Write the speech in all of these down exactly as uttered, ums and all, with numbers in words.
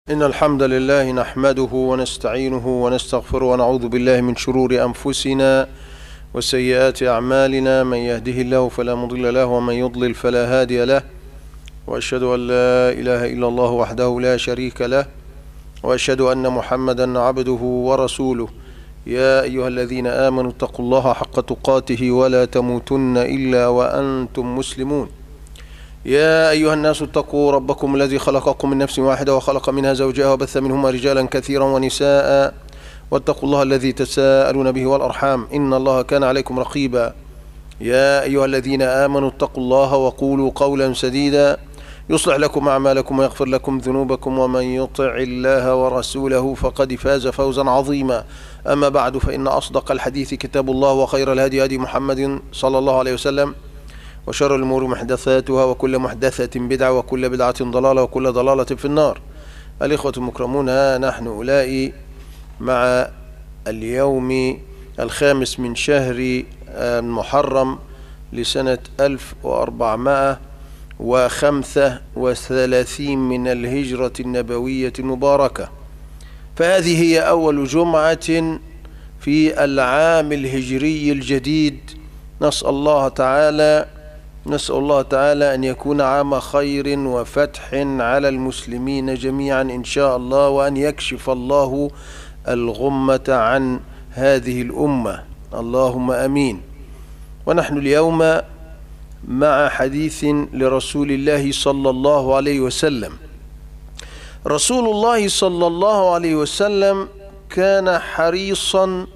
إن الحمد لله نحمده ونستعينه ونستغفره ونعوذ بالله من شرور أنفسنا وسيئات أعمالنا. من يهده الله فلا مضل له ومن يضلل فلا هادي له، وأشهد أن لا إله إلا الله وحده لا شريك له، وأشهد أن محمدا عبده ورسوله. يا أيها الذين آمنوا اتقوا الله حق تقاته ولا تموتن إلا وأنتم مسلمون. يا أيها الناس اتقوا ربكم الذي خلقكم من نفس واحدة وخلق منها زوجها وبث منهما رجالا كثيرا ونساء، واتقوا الله الذي تساءلون به والأرحام إن الله كان عليكم رقيبا. يا أيها الذين آمنوا اتقوا الله وقولوا قولا سديدا يصلح لكم أعمالكم ويغفر لكم ذنوبكم، ومن يطع الله ورسوله فقد فاز فوزا عظيما. أما بعد، فإن أصدق الحديث كتاب الله، وخير الهدي هدي محمد صلى الله عليه وسلم، وشر الأمور محدثاتها، وكل محدثة بدعة، وكل بدعة ضلالة، وكل ضلالة في النار. الإخوة المكرمون، ها نحن أولئي مع اليوم الخامس من شهر المحرم لسنة ألف وأربعمائة وخمسة وثلاثين من الهجرة النبوية المباركة. فهذه هي أول جمعة في العام الهجري الجديد. نسأل الله تعالى نسأل الله تعالى أن يكون عام خير وفتح على المسلمين جميعا إن شاء الله، وأن يكشف الله الغمة عن هذه الأمة، اللهم أمين. ونحن اليوم مع حديث لرسول الله صلى الله عليه وسلم. رسول الله صلى الله عليه وسلم كان حريصا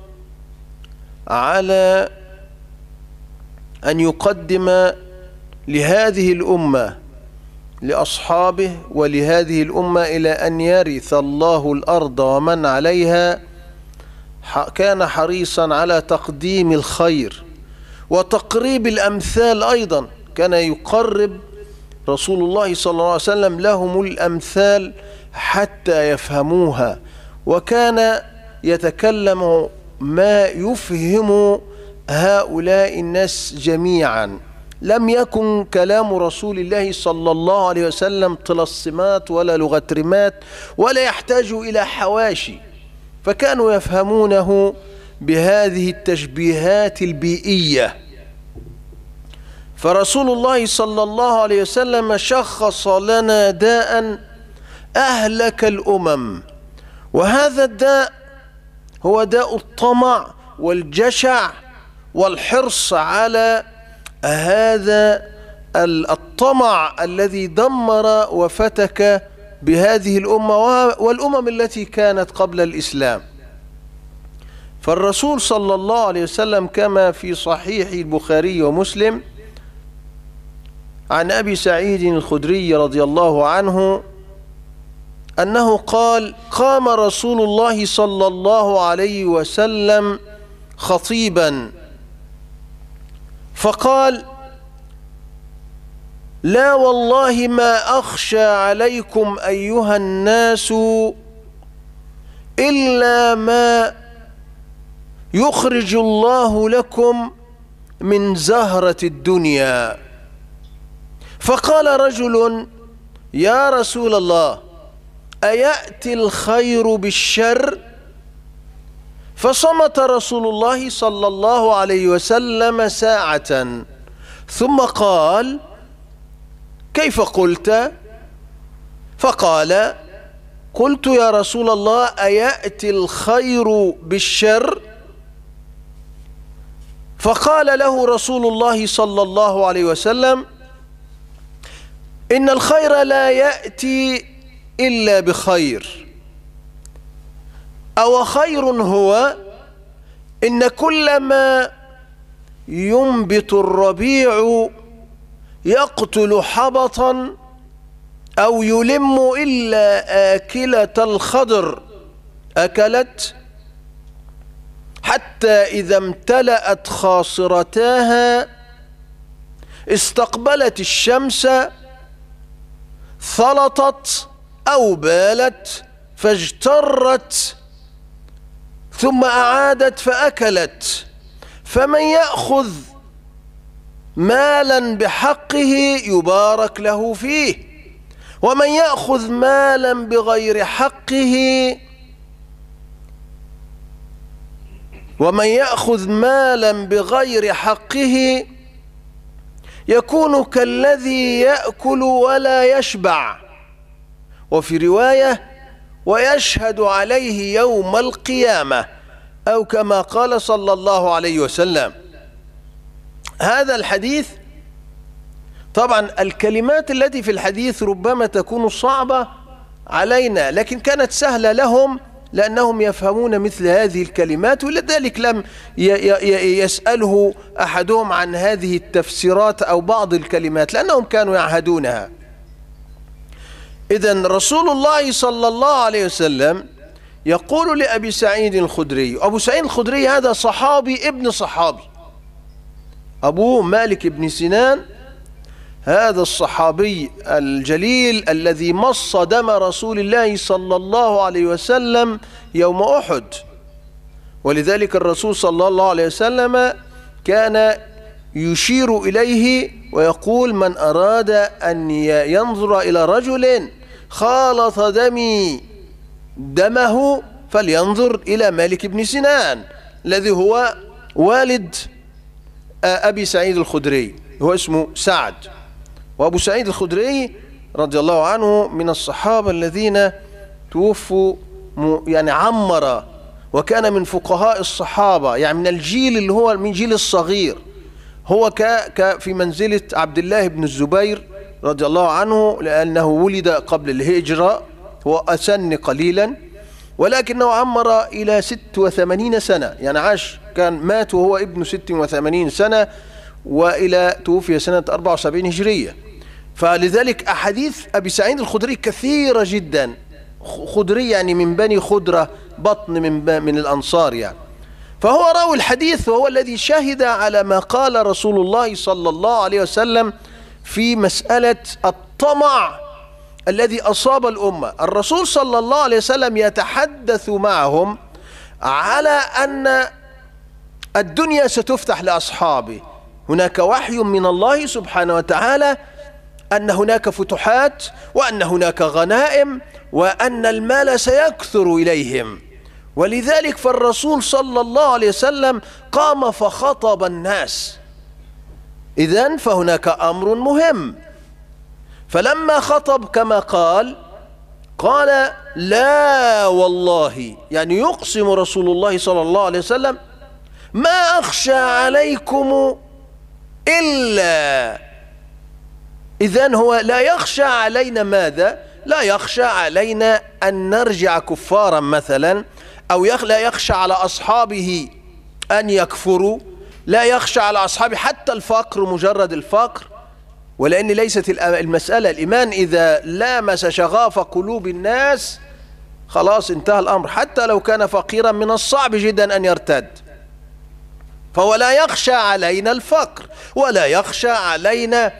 على أن يقدم لهذه الأمة، لأصحابه ولهذه الأمة، إلى أن يرث الله الأرض ومن عليها. كان حريصا على تقديم الخير وتقريب الأمثال أيضا. كان يقرب رسول الله صلى الله عليه وسلم لهم الأمثال حتى يفهموها، وكان يتكلم ما يفهم هؤلاء الناس جميعا. لم يكن كلام رسول الله صلى الله عليه وسلم طلسمات ولا لغترمات، ولا يحتاج إلى حواشي، فكانوا يفهمونه بهذه التشبيهات البيئية. فرسول الله صلى الله عليه وسلم شخص لنا داء أهلك الأمم، وهذا الداء هو داء الطمع والجشع والحرص على هذا الطمع الذي دمر وفتك بهذه الأمة والأمم التي كانت قبل الإسلام. فالرسول صلى الله عليه وسلم كما في صحيح البخاري ومسلم عن أبي سعيد الخدري رضي الله عنه أنه قال: قام رسول الله صلى الله عليه وسلم خطيبا فقال: لا والله ما أخشى عليكم أيها الناس إلا ما يخرج الله لكم من زهرة الدنيا. فقال رجل: يا رسول الله، أيأتي الخير بالشر؟ فصمت رسول الله صلى الله عليه وسلم ساعة، ثم قال: كيف قلت؟ فقال: قلت يا رسول الله أيأتي الخير بالشر؟ فقال له رسول الله صلى الله عليه وسلم: إن الخير لا يأتي إلا بخير، أو خير هو إن كل ما ينبت الربيع يقتل حبطا أو يلم إلا آكلة الخضر أكلت، حتى إذا امتلأت خاصرتاها استقبلت الشمس ثلطت أو بالت فاجترت، ثم أعادت فأكلت. فمن يأخذ مالا بحقه يبارك له فيه، ومن يأخذ مالا بغير حقه ومن يأخذ مالا بغير حقه يكون كالذي يأكل ولا يشبع. وفي رواية: ويشهد عليه يوم القيامة، أو كما قال صلى الله عليه وسلم. هذا الحديث، طبعا الكلمات التي في الحديث ربما تكون صعبة علينا، لكن كانت سهلة لهم لأنهم يفهمون مثل هذه الكلمات، ولذلك لم يسأله أحدهم عن هذه التفسيرات أو بعض الكلمات، لأنهم كانوا يعهدونها. إذن رسول الله صلى الله عليه وسلم يقول لأبي سعيد الخدري، أبو سعيد الخدري هذا صحابي ابن صحابي، أبوه مالك بن سنان، هذا الصحابي الجليل الذي مص دم رسول الله صلى الله عليه وسلم يوم أحد. ولذلك الرسول صلى الله عليه وسلم كان يشير إليه ويقول: من أراد أن ينظر إلى رجل خالط دمي دمه فلينظر إلى مالك بن سنان الذي هو والد أبي سعيد الخدري، هو اسمه سعد. وأبو سعيد الخدري رضي الله عنه من الصحابة الذين توفوا يعني عمر، وكان من فقهاء الصحابة، يعني من الجيل اللي هو من جيل الصغير، هو ك في منزلة عبد الله بن الزبير رضي الله عنه، لأنه ولد قبل الهجرة، هو أسن قليلا، ولكنه عمر إلى ست وثمانين سنة، يعني عاش، كان مات وهو ابن ست وثمانين سنة، وإلى توفي سنة أربعة وسبعين هجرية. فلذلك أحاديث أبي سعيد الخدري كثيرة جدا. خدري يعني من بني خدرة، بطن من من الأنصار يعني. فهو راوي الحديث، وهو الذي شهد على ما قال رسول الله صلى الله عليه وسلم في مسألة الطمع الذي أصاب الأمة. الرسول صلى الله عليه وسلم يتحدث معهم على أن الدنيا ستفتح لأصحابه، هناك وحي من الله سبحانه وتعالى أن هناك فتوحات، وأن هناك غنائم، وأن المال سيكثر إليهم. ولذلك فالرسول صلى الله عليه وسلم قام فخطب الناس. إذن فهناك أمر مهم. فلما خطب كما قال قال: لا والله، يعني يقسم رسول الله صلى الله عليه وسلم: ما أخشى عليكم إلا. إذن هو لا يخشى علينا ماذا؟ لا يخشى علينا أن نرجع كفارا مثلا، أو لا يخشى على أصحابه أن يكفروا، لا يخشى على أصحابه حتى الفقر، مجرد الفقر. ولأن ليست المسألة الإيمان إذا لامس شغاف قلوب الناس خلاص انتهى الأمر، حتى لو كان فقيرا من الصعب جدا أن يرتد. فهو لا يخشى علينا الفقر، ولا يخشى علينا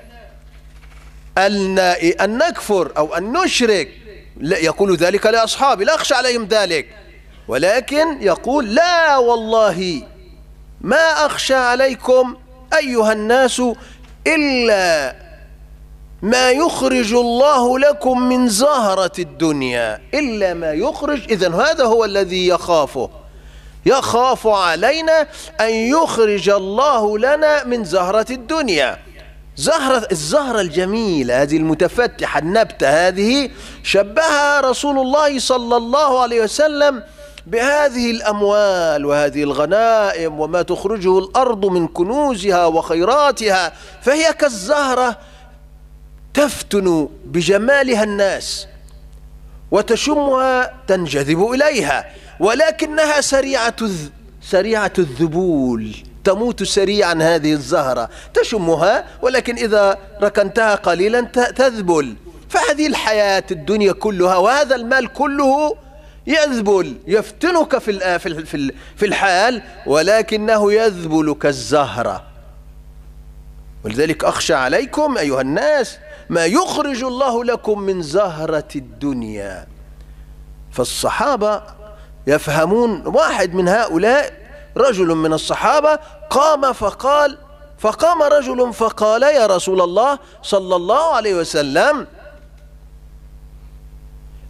أن نكفر أو أن نشرك، يقول ذلك لأصحابه، لا أخشى عليهم ذلك، ولكن يقول: لا والله ما أخشى عليكم أيها الناس إلا ما يخرج الله لكم من زهرة الدنيا، إلا ما يخرج. إذن هذا هو الذي يخافه، يخاف علينا أن يخرج الله لنا من زهرة الدنيا. زهرة الزهرة الجميلة هذه المتفتحة، النبتة هذه، شبهها رسول الله صلى الله عليه وسلم بهذه الأموال وهذه الغنائم وما تخرجه الأرض من كنوزها وخيراتها، فهي كالزهرة تفتن بجمالها الناس وتشمها تنجذب إليها، ولكنها سريعة سريعة الذبول، تموت سريعا. هذه الزهرة تشمها، ولكن إذا ركنتها قليلا تذبل. فهذه الحياة الدنيا كلها وهذا المال كله يذبل، يفتنك في في في الحال، ولكنه يذبل كالزهرة. ولذلك أخشى عليكم أيها الناس ما يخرج الله لكم من زهرة الدنيا. فالصحابة يفهمون. واحد من هؤلاء، رجل من الصحابة، قام فقال فقام رجل فقال: يا رسول الله صلى الله عليه وسلم،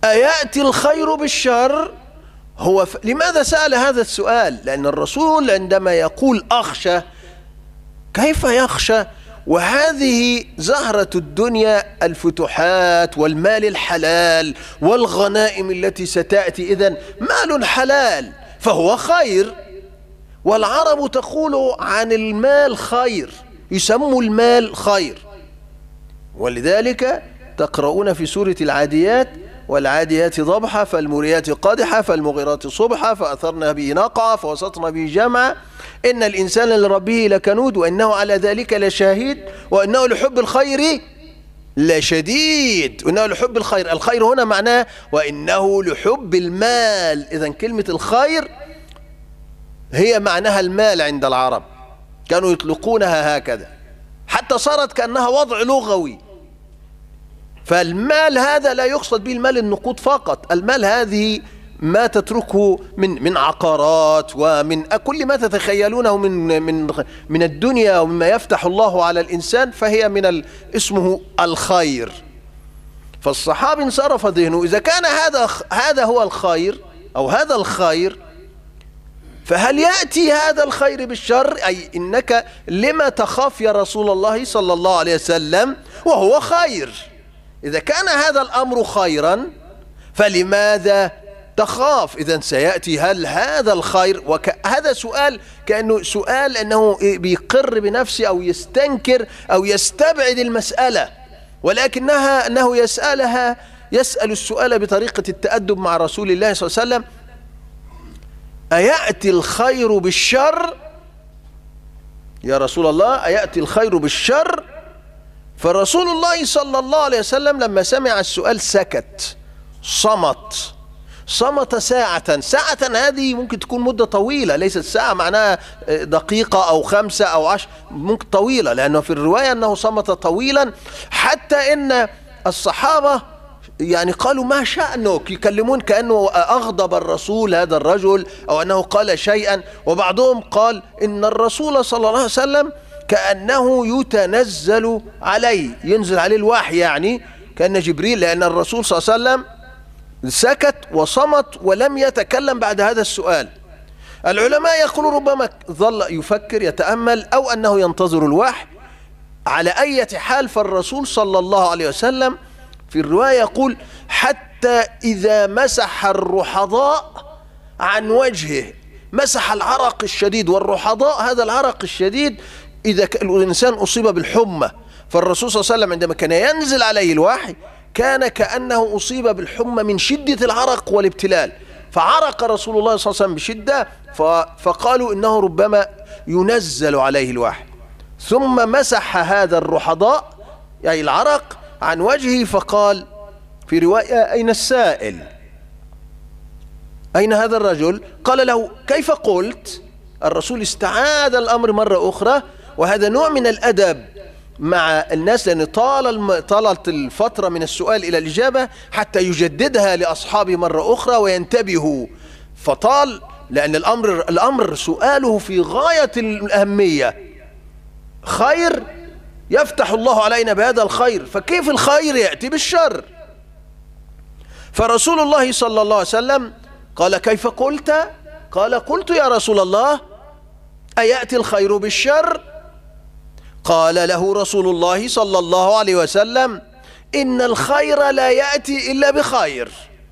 أيأتي الخير بالشر؟ هو ف... لماذا سأل هذا السؤال؟ لأن الرسول عندما يقول أخشى، كيف يخشى وهذه زهرة الدنيا، الفتوحات والمال الحلال والغنائم التي ستأتي، إذن مال حلال فهو خير، والعرب تقول عن المال خير، يسموا المال خير. ولذلك تقرؤون في سورة العاديات: والعاديات ضبحا فالموريات قدحا فالمغيرات صبحا فأثرن به نقعا فوسطن به جمعا إن الإنسان لربه لكنود وإنه على ذلك لشاهد وإنه لحب الخير لشديد. وإنه لحب الخير، الخير هنا معناه وإنه لحب المال. إذن كلمة الخير هي معناها المال عند العرب، كانوا يطلقونها هكذا حتى صارت كأنها وضع لغوي. فالمال هذا لا يقصد به المال النقود فقط، المال هذه ما تتركه من من عقارات ومن كل ما تتخيلونه من من من الدنيا ومما يفتح الله على الإنسان، فهي من اسمه الخير. فالصحابي انصرف ذهنه، إذا كان هذا هذا هو الخير أو هذا الخير، فهل يأتي هذا الخير بالشر؟ أي إنك لما تخاف يا رسول الله صلى الله عليه وسلم وهو خير؟ إذا كان هذا الأمر خيرا فلماذا تخاف؟ إذن سيأتي هل هذا الخير؟ وهذا سؤال كأنه سؤال أنه بيقر بنفسه أو يستنكر أو يستبعد المسألة، ولكنها أنه يسألها يسأل السؤال بطريقة التأدب مع رسول الله صلى الله عليه وسلم: أيأتي الخير بالشر؟ يا رسول الله أيأتي الخير بالشر؟ فرسول الله صلى الله عليه وسلم لما سمع السؤال سكت، صمت صمت ساعة. ساعة هذه ممكن تكون مدة طويلة، ليست ساعة معناها دقيقة أو خمسة أو عشر، ممكن طويلة، لأنه في الرواية أنه صمت طويلا حتى إن الصحابة يعني قالوا: ما شأنك؟ يكلمون كأنه أغضب الرسول هذا الرجل أو أنه قال شيئا. وبعضهم قال إن الرسول صلى الله عليه وسلم كأنه يتنزل عليه، ينزل عليه الوحي، يعني كأن جبريل، لأن الرسول صلى الله عليه وسلم سكت وصمت ولم يتكلم بعد هذا السؤال. العلماء يقولون ربما ظل يفكر يتأمل أو أنه ينتظر الوحي. على أي حال فالرسول صلى الله عليه وسلم في الرواية يقول: حتى إذا مسح الرحضاء عن وجهه، مسح العرق الشديد، والرحضاء هذا العرق الشديد إذا الإنسان أصيب بالحمى، فالرسول صلى الله عليه وسلم عندما كان ينزل عليه الوحي كان كأنه أصيب بالحمى من شدة العرق والابتلال، فعرق رسول الله صلى الله عليه وسلم بشدة، فقالوا إنه ربما ينزل عليه الوحي. ثم مسح هذا الرحضاء يعني العرق عن وجهه، فقال في رواية: أين السائل؟ أين هذا الرجل؟ قال له: كيف قلت؟ الرسول استعاد الأمر مرة أخرى، وهذا نوع من الأدب مع الناس، لأن طال طالت الفترة من السؤال إلى الإجابة حتى يجددها لأصحابه مرة أخرى وينتبهوا، فطال، لأن الأمر الأمر سؤاله في غاية الأهمية. خير يفتح الله علينا بهذا الخير، فكيف الخير يأتي بالشر؟ فرسول الله صلى الله عليه وسلم قال: كيف قلت؟ قال: قلت يا رسول الله أيأتي الخير بالشر؟ قال له رسول الله صلى الله عليه وسلم: إن الخير لا يأتي إلا بخير.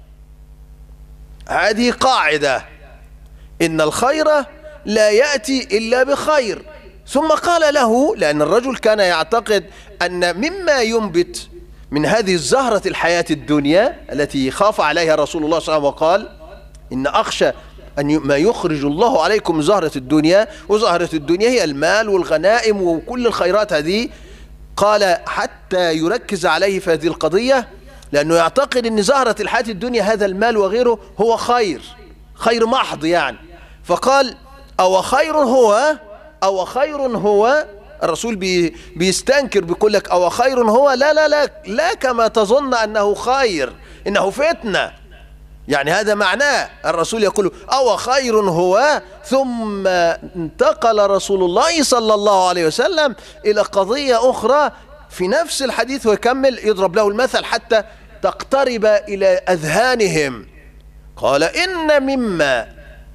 هذه قاعدة، إن الخير لا يأتي إلا بخير. ثم قال له، لأن الرجل كان يعتقد أن مما ينبت من هذه الزهرة الحياة الدنيا التي خاف عليها رسول الله صلى الله عليه وسلم وقال: إن أخشى أن ما يخرج الله عليكم زهرة الدنيا، وزهرة الدنيا هي المال والغنائم وكل الخيرات هذه. قال حتى يركز عليه في هذه القضية، لأنه يعتقد أن زهرة الحياة الدنيا هذا المال وغيره هو خير، خير محض يعني. فقال: أو خير هو أو خير هو. الرسول بي بيستنكر، بيقول لك أو خير هو، لا لا لا لا كما تظن أنه خير، إنه فتنة، يعني هذا معناه. الرسول يقول أو خير هو. ثم انتقل رسول الله صلى الله عليه وسلم إلى قضية أخرى في نفس الحديث ويكمل يضرب له المثل حتى تقترب إلى أذهانهم. قال إن مما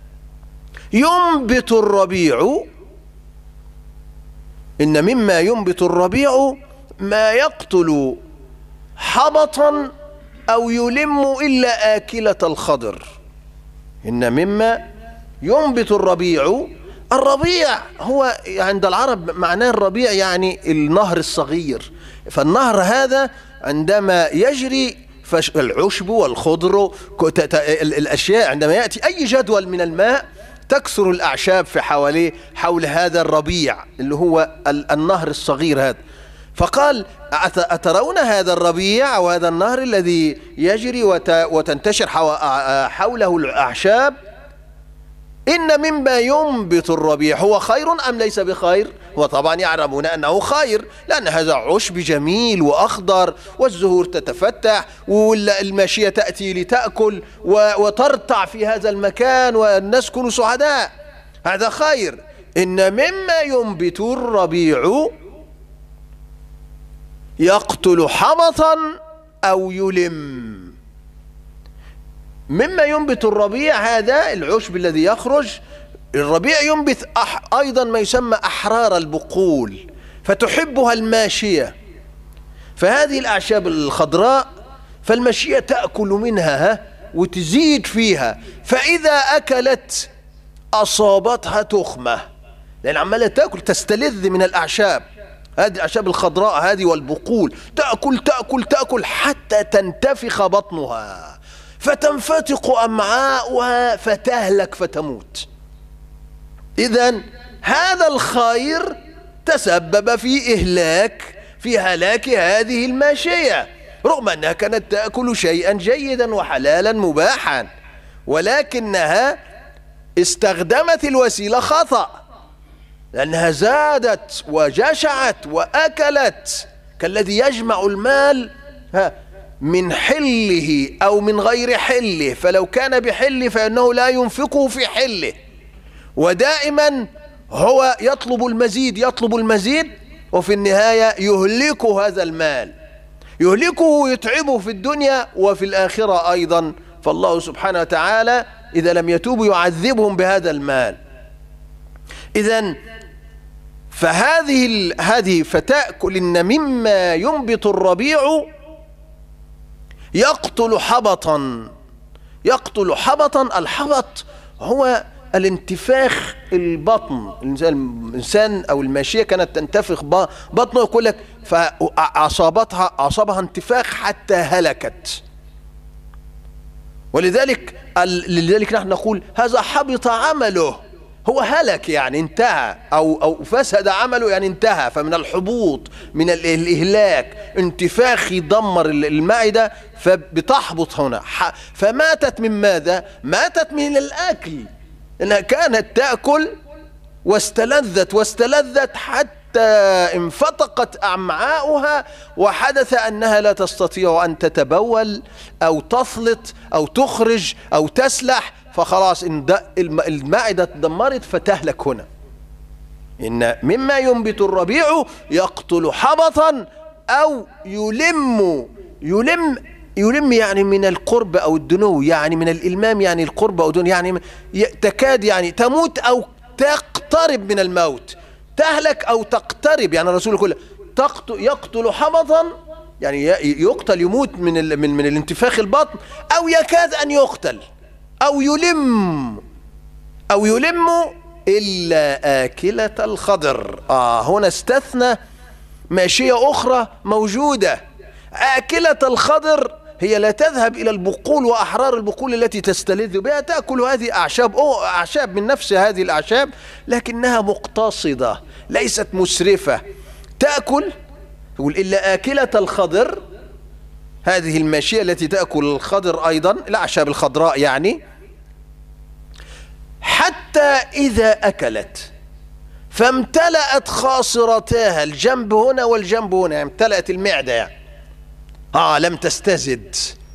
ينبت الربيع إن مما ينبت الربيع ما يقتل حبطا أو يلم إلا آكلة الخضر. إن مما ينبت الربيع، الربيع هو عند العرب معناه الربيع يعني النهر الصغير. فالنهر هذا عندما يجري فالعشب والخضر الأشياء عندما يأتي أي جدول من الماء تكثر الأعشاب في حواليه حول هذا الربيع اللي هو النهر الصغير هذا. فقال أترون هذا الربيع وهذا النهر الذي يجري وتنتشر حوله الأعشاب؟ إن مما ينبت الربيع هو خير أم ليس بخير؟ وطبعا يعلمون أنه خير، لأن هذا عشب جميل وأخضر والزهور تتفتح والماشية تأتي لتأكل وترتع في هذا المكان ونسكن سعداء، هذا خير. إن مما ينبت الربيع يقتل حبطا أو يلم. مما ينبت الربيع هذا العشب الذي يخرج. الربيع ينبت أيضا ما يسمى أحرار البقول، فتحبها الماشية. فهذه الأعشاب الخضراء فالماشية تأكل منها وتزيد فيها، فإذا أكلت أصابتها تخمة، لأن عمالة تأكل تستلذ من الأعشاب. هذه الأعشاب الخضراء هذه والبقول تأكل تأكل تأكل حتى تنتفخ بطنها فتنفتق أمعاؤها فتهلك فتموت. إذن هذا الخير تسبب في إهلاك في هلاك هذه الماشية، رغم أنها كانت تأكل شيئا جيدا وحلالا مباحا، ولكنها استخدمت الوسيلة خطأ، لأنها زادت وجشعت وأكلت كالذي يجمع المال من حله أو من غير حله، فلو كان بحله فإنه لا ينفقه في حله، ودائما هو يطلب المزيد يطلب المزيد وفي النهاية يهلك هذا المال، يهلكه ويتعبه في الدنيا وفي الآخرة أيضا. فالله سبحانه وتعالى إذا لم يتوبوا يعذبهم بهذا المال. إذن فهذه هذه فتأكل إن مما ينبت الربيع يقتل حبطا. يقتل حبطا، الحبط هو الانتفاخ البطن. الإنسان أو الماشية كانت تنتفخ بطنه، يقول لك فأصابتها أصابها انتفاخ حتى هلكت. ولذلك لذلك نحن نقول هذا حبط عمله، هو هلك يعني انتهى، أو أو فسد عمله يعني انتهى. فمن الحبوط من الإهلاك انتفاخ يدمر المعدة فبتحبط هنا. فماتت من ماذا؟ ماتت من الأكل، إنها كانت تأكل واستلذت واستلذت حتى انفتقت أمعاؤها، وحدث أنها لا تستطيع أن تتبول أو تفلت أو تخرج أو تسلح، فخلاص المعدة تدمرت فتهلك هنا. إن مما ينبت الربيع يقتل حبطا أو يلم. يلم يلم يعني من القرب أو الدنو، يعني من الإلمام يعني القرب أو الدنو، يعني تكاد يعني تموت أو تقترب من الموت، تهلك أو تقترب. يعني الرسول يقول يقتل حبطا يعني يقتل يموت من من من الانتفاخ البطن، أو يكاد أن يقتل، أو يلم أو يلم إلا آكلة الخضر. آه هنا استثنى ماشية أخرى موجودة. آكلة الخضر هي لا تذهب إلى البقول وأحرار البقول التي تستلذ بها، تأكل هذه أعشاب أو أعشاب من نفس هذه الأعشاب، لكنها مقتصدة ليست مسرفة. تأكل يقول إلا آكلة الخضر، هذه الماشية التي تأكل الخضر أيضا الأعشاب الخضراء يعني، حتى إذا أكلت فامتلأت خاصرتاها، الجنب هنا والجنب هنا، يعني امتلأت المعدة يعني آه لم تستزد.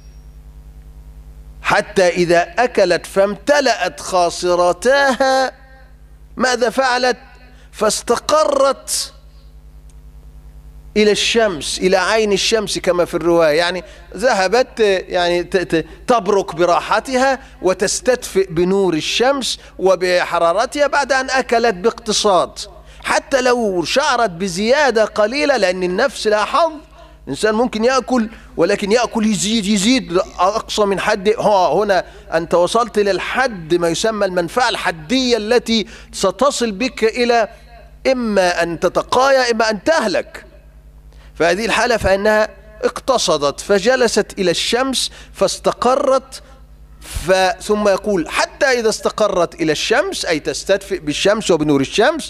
حتى إذا أكلت فامتلأت خاصرتاها ماذا فعلت؟ فاستقرت إلى الشمس، إلى عين الشمس كما في الرواية، يعني ذهبت يعني تبرك براحتها وتستدفئ بنور الشمس وبحرارتها بعد أن أكلت باقتصاد، حتى لو شعرت بزيادة قليلة، لأن النفس لها حظ. الإنسان ممكن يأكل ولكن يأكل يزيد يزيد أقصى من حد. ها هنا أنت وصلت للحد ما يسمى المنفعة الحدية التي ستصل بك إلى إما أن تتقايا إما أن تهلك. فهذه الحالة فإنها اقتصدت فجلست إلى الشمس فاستقرت، ثم يقول حتى إذا استقرت إلى الشمس أي تستدفئ بالشمس وبنور الشمس،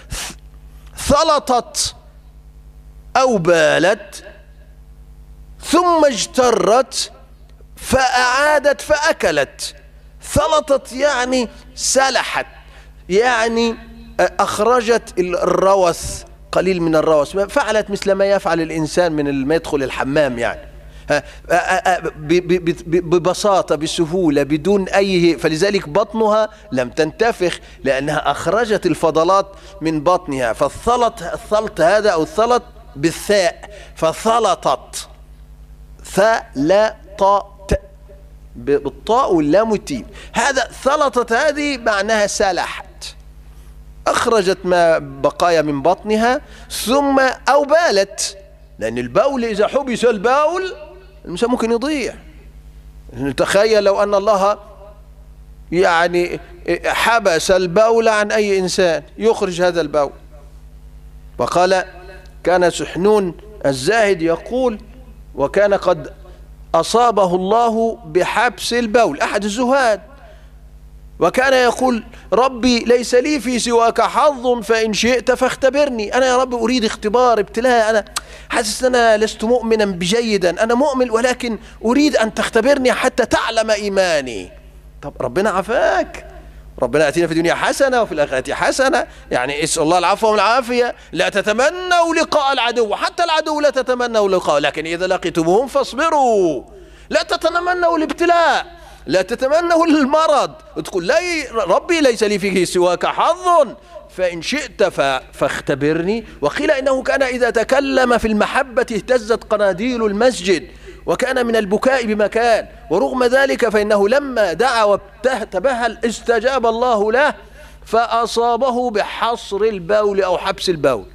ثلطت أو بالت ثم اجترت فأعادت فأكلت. ثلطت يعني سلحت، يعني أخرجت الروث، قليل من الروث، فعلت مثل ما يفعل الإنسان من ما يدخل الحمام، يعني ببساطة بسهولة بدون أي. فلذلك بطنها لم تنتفخ لأنها أخرجت الفضلات من بطنها. فالثلط الثلط هذا أو الثلط بالثاء، فثلطت ثلطت بالطاء واللام والتين. هذا ثلطت هذه معناها سلحت، أخرجت ما بقايا من بطنها ثم أو بالت، لأن البول إذا حبس البول الإنسان ممكن يضيع. تخيل لو أن الله يعني حبس البول عن أي إنسان يخرج هذا البول. وقال كان سحنون الزاهد يقول وكان قد أصابه الله بحبس البول، أحد الزهاد، وكان يقول ربي ليس لي في سواك حظ فإن شئت فاختبرني. أنا يا رب أريد اختبار ابتلاء، أنا حاسس أن أنا لست مؤمنا بجيدا، أنا مؤمن ولكن أريد أن تختبرني حتى تعلم إيماني. طب ربنا عفاك، ربنا أتينا في الدنيا حسنة وفي الآخرة حسنة، يعني اسأل الله العفو والعافية. لا تتمنوا لقاء العدو، حتى العدو لا تتمنوا لقاء، لكن إذا لقيتموهم فاصبروا. لا تتمنوا الابتلاء، لا تتمنوا المرض، تقول لي ربي ليس لي فيه سواك حظ فإن شئت فاختبرني. وقيل إنه كان إذا تكلم في المحبة اهتزت قناديل المسجد وكان من البكاء بمكان، ورغم ذلك فإنه لما دعا وتبهل استجاب الله له فأصابه بحصر البول أو حبس البول.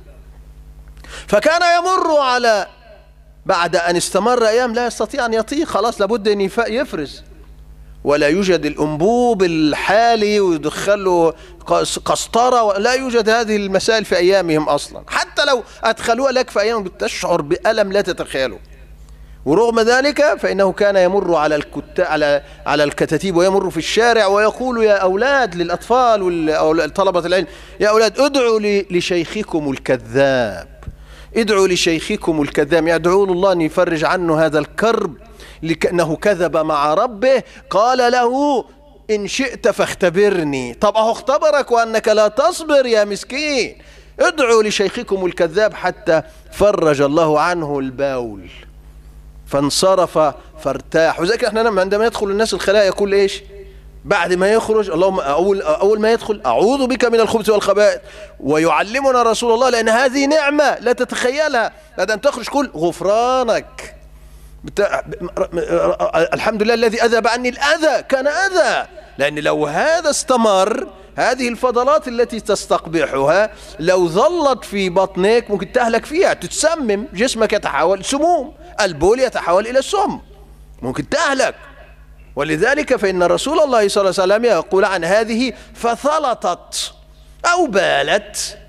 فكان يمر على بعد أن استمر أيام لا يستطيع أن يطيق، خلاص لابد أن يفرز، ولا يوجد الأنبوب الحالي ويدخله قسطرة، لا يوجد هذه المسائل في أيامهم أصلا. حتى لو أدخلوها لك في أيامهم تشعر بألم لا تتخيله. ورغم ذلك فإنه كان يمر على الكت... على على الكتاتيب ويمر في الشارع ويقول يا أولاد للأطفال وطلبة العلم يا أولاد ادعوا لشيخكم الكذاب، ادعوا لشيخكم الكذاب، يدعوا الله أن يفرج عنه هذا الكرب لأنه كذب مع ربه. قال له إن شئت فاختبرني. طب أهو اختبرك وأنك لا تصبر يا مسكين. ادعوا لشيخكم الكذاب حتى فرج الله عنه البول فانصرف فارتاح. وذلك احنا عندما يدخل الناس الخلاء يقول ايش بعد ما يخرج؟ اللهم أول, أول ما يدخل أعوذ بك من الخبث والخبائث. ويعلمنا رسول الله لأن هذه نعمة لا تتخيلها، بعد أن تخرج كل غفرانك بتاع الحمد لله الذي أذهب عني الأذى، كان أذى، لأن لو هذا استمر هذه الفضلات التي تستقبحها لو ظلت في بطنك ممكن تهلك فيها، تتسمم، جسمك يتحول سموم، البول يتحول إلى السم، ممكن تهلك. ولذلك فإن رسول الله صلى الله عليه وسلم يقول عن هذه فثلطت أو بالت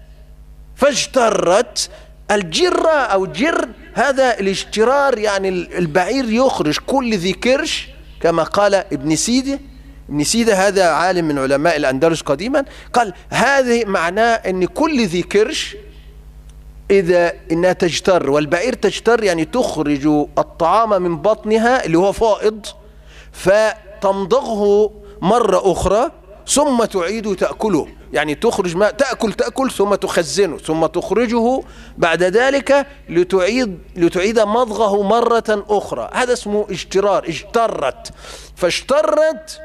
فاجترت. الجرة أو جر هذا الاجترار، يعني البعير يخرج كل ذي كرش كما قال ابن سيدة. ابن سيدة هذا عالم من علماء الأندلس قديما، قال هذه معناه أن كل ذي كرش إذا إنها تجتر، والبعير تجتر يعني تخرج الطعام من بطنها اللي هو فائض فتمضغه مرة أخرى ثم تعيد تأكله، يعني تخرج ما تأكل تأكل ثم تخزنه ثم تخرجه بعد ذلك لتعيد لتعيد مضغه مرة أخرى. هذا اسمه اجترار. اجترت فاشترت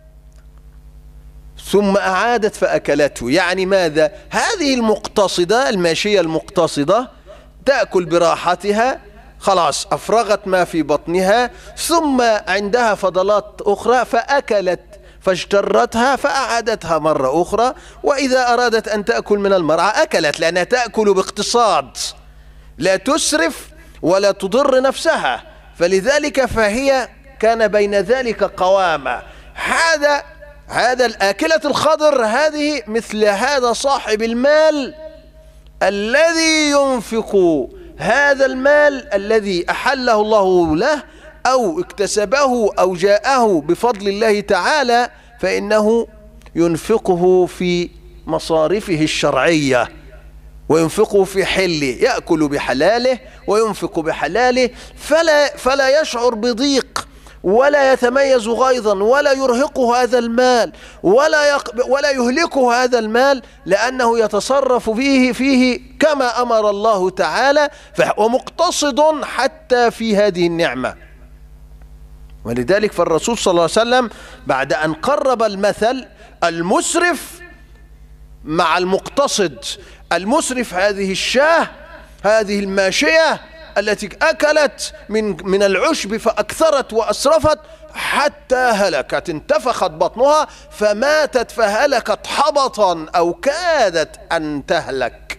ثم أعادت فأكلته. يعني ماذا؟ هذه المقتصدة الماشية المقتصدة تأكل براحتها، خلاص أفرغت ما في بطنها، ثم عندها فضلات أخرى فأكلت فاجترتها فأعادتها مرة أخرى. وإذا أرادت أن تأكل من المرعى أكلت، لأنها تأكل باقتصاد، لا تسرف ولا تضر نفسها، فلذلك فهي كان بين ذلك قوامة. هذا هذا الآكلة الخضر هذه مثل هذا صاحب المال الذي ينفق هذا المال الذي أحله الله له أو اكتسبه أو جاءه بفضل الله تعالى، فإنه ينفقه في مصارفه الشرعية وينفقه في حله، يأكل بحلاله وينفق بحلاله، فلا, فلا يشعر بضيق ولا يتميز غيظا ولا يرهقه هذا المال ولا, ولا يهلكه هذا المال، لأنه يتصرف فيه فيه كما أمر الله تعالى، فهو مقتصد حتى في هذه النعمة. ولذلك فالرسول صلى الله عليه وسلم بعد أن قرب المثل المسرف مع المقتصد، المسرف هذه الشاة هذه الماشية التي أكلت من من العشب فأكثرت وأسرفت حتى هلكت، انتفخت بطنها فماتت فهلكت حبطا أو كادت أن تهلك.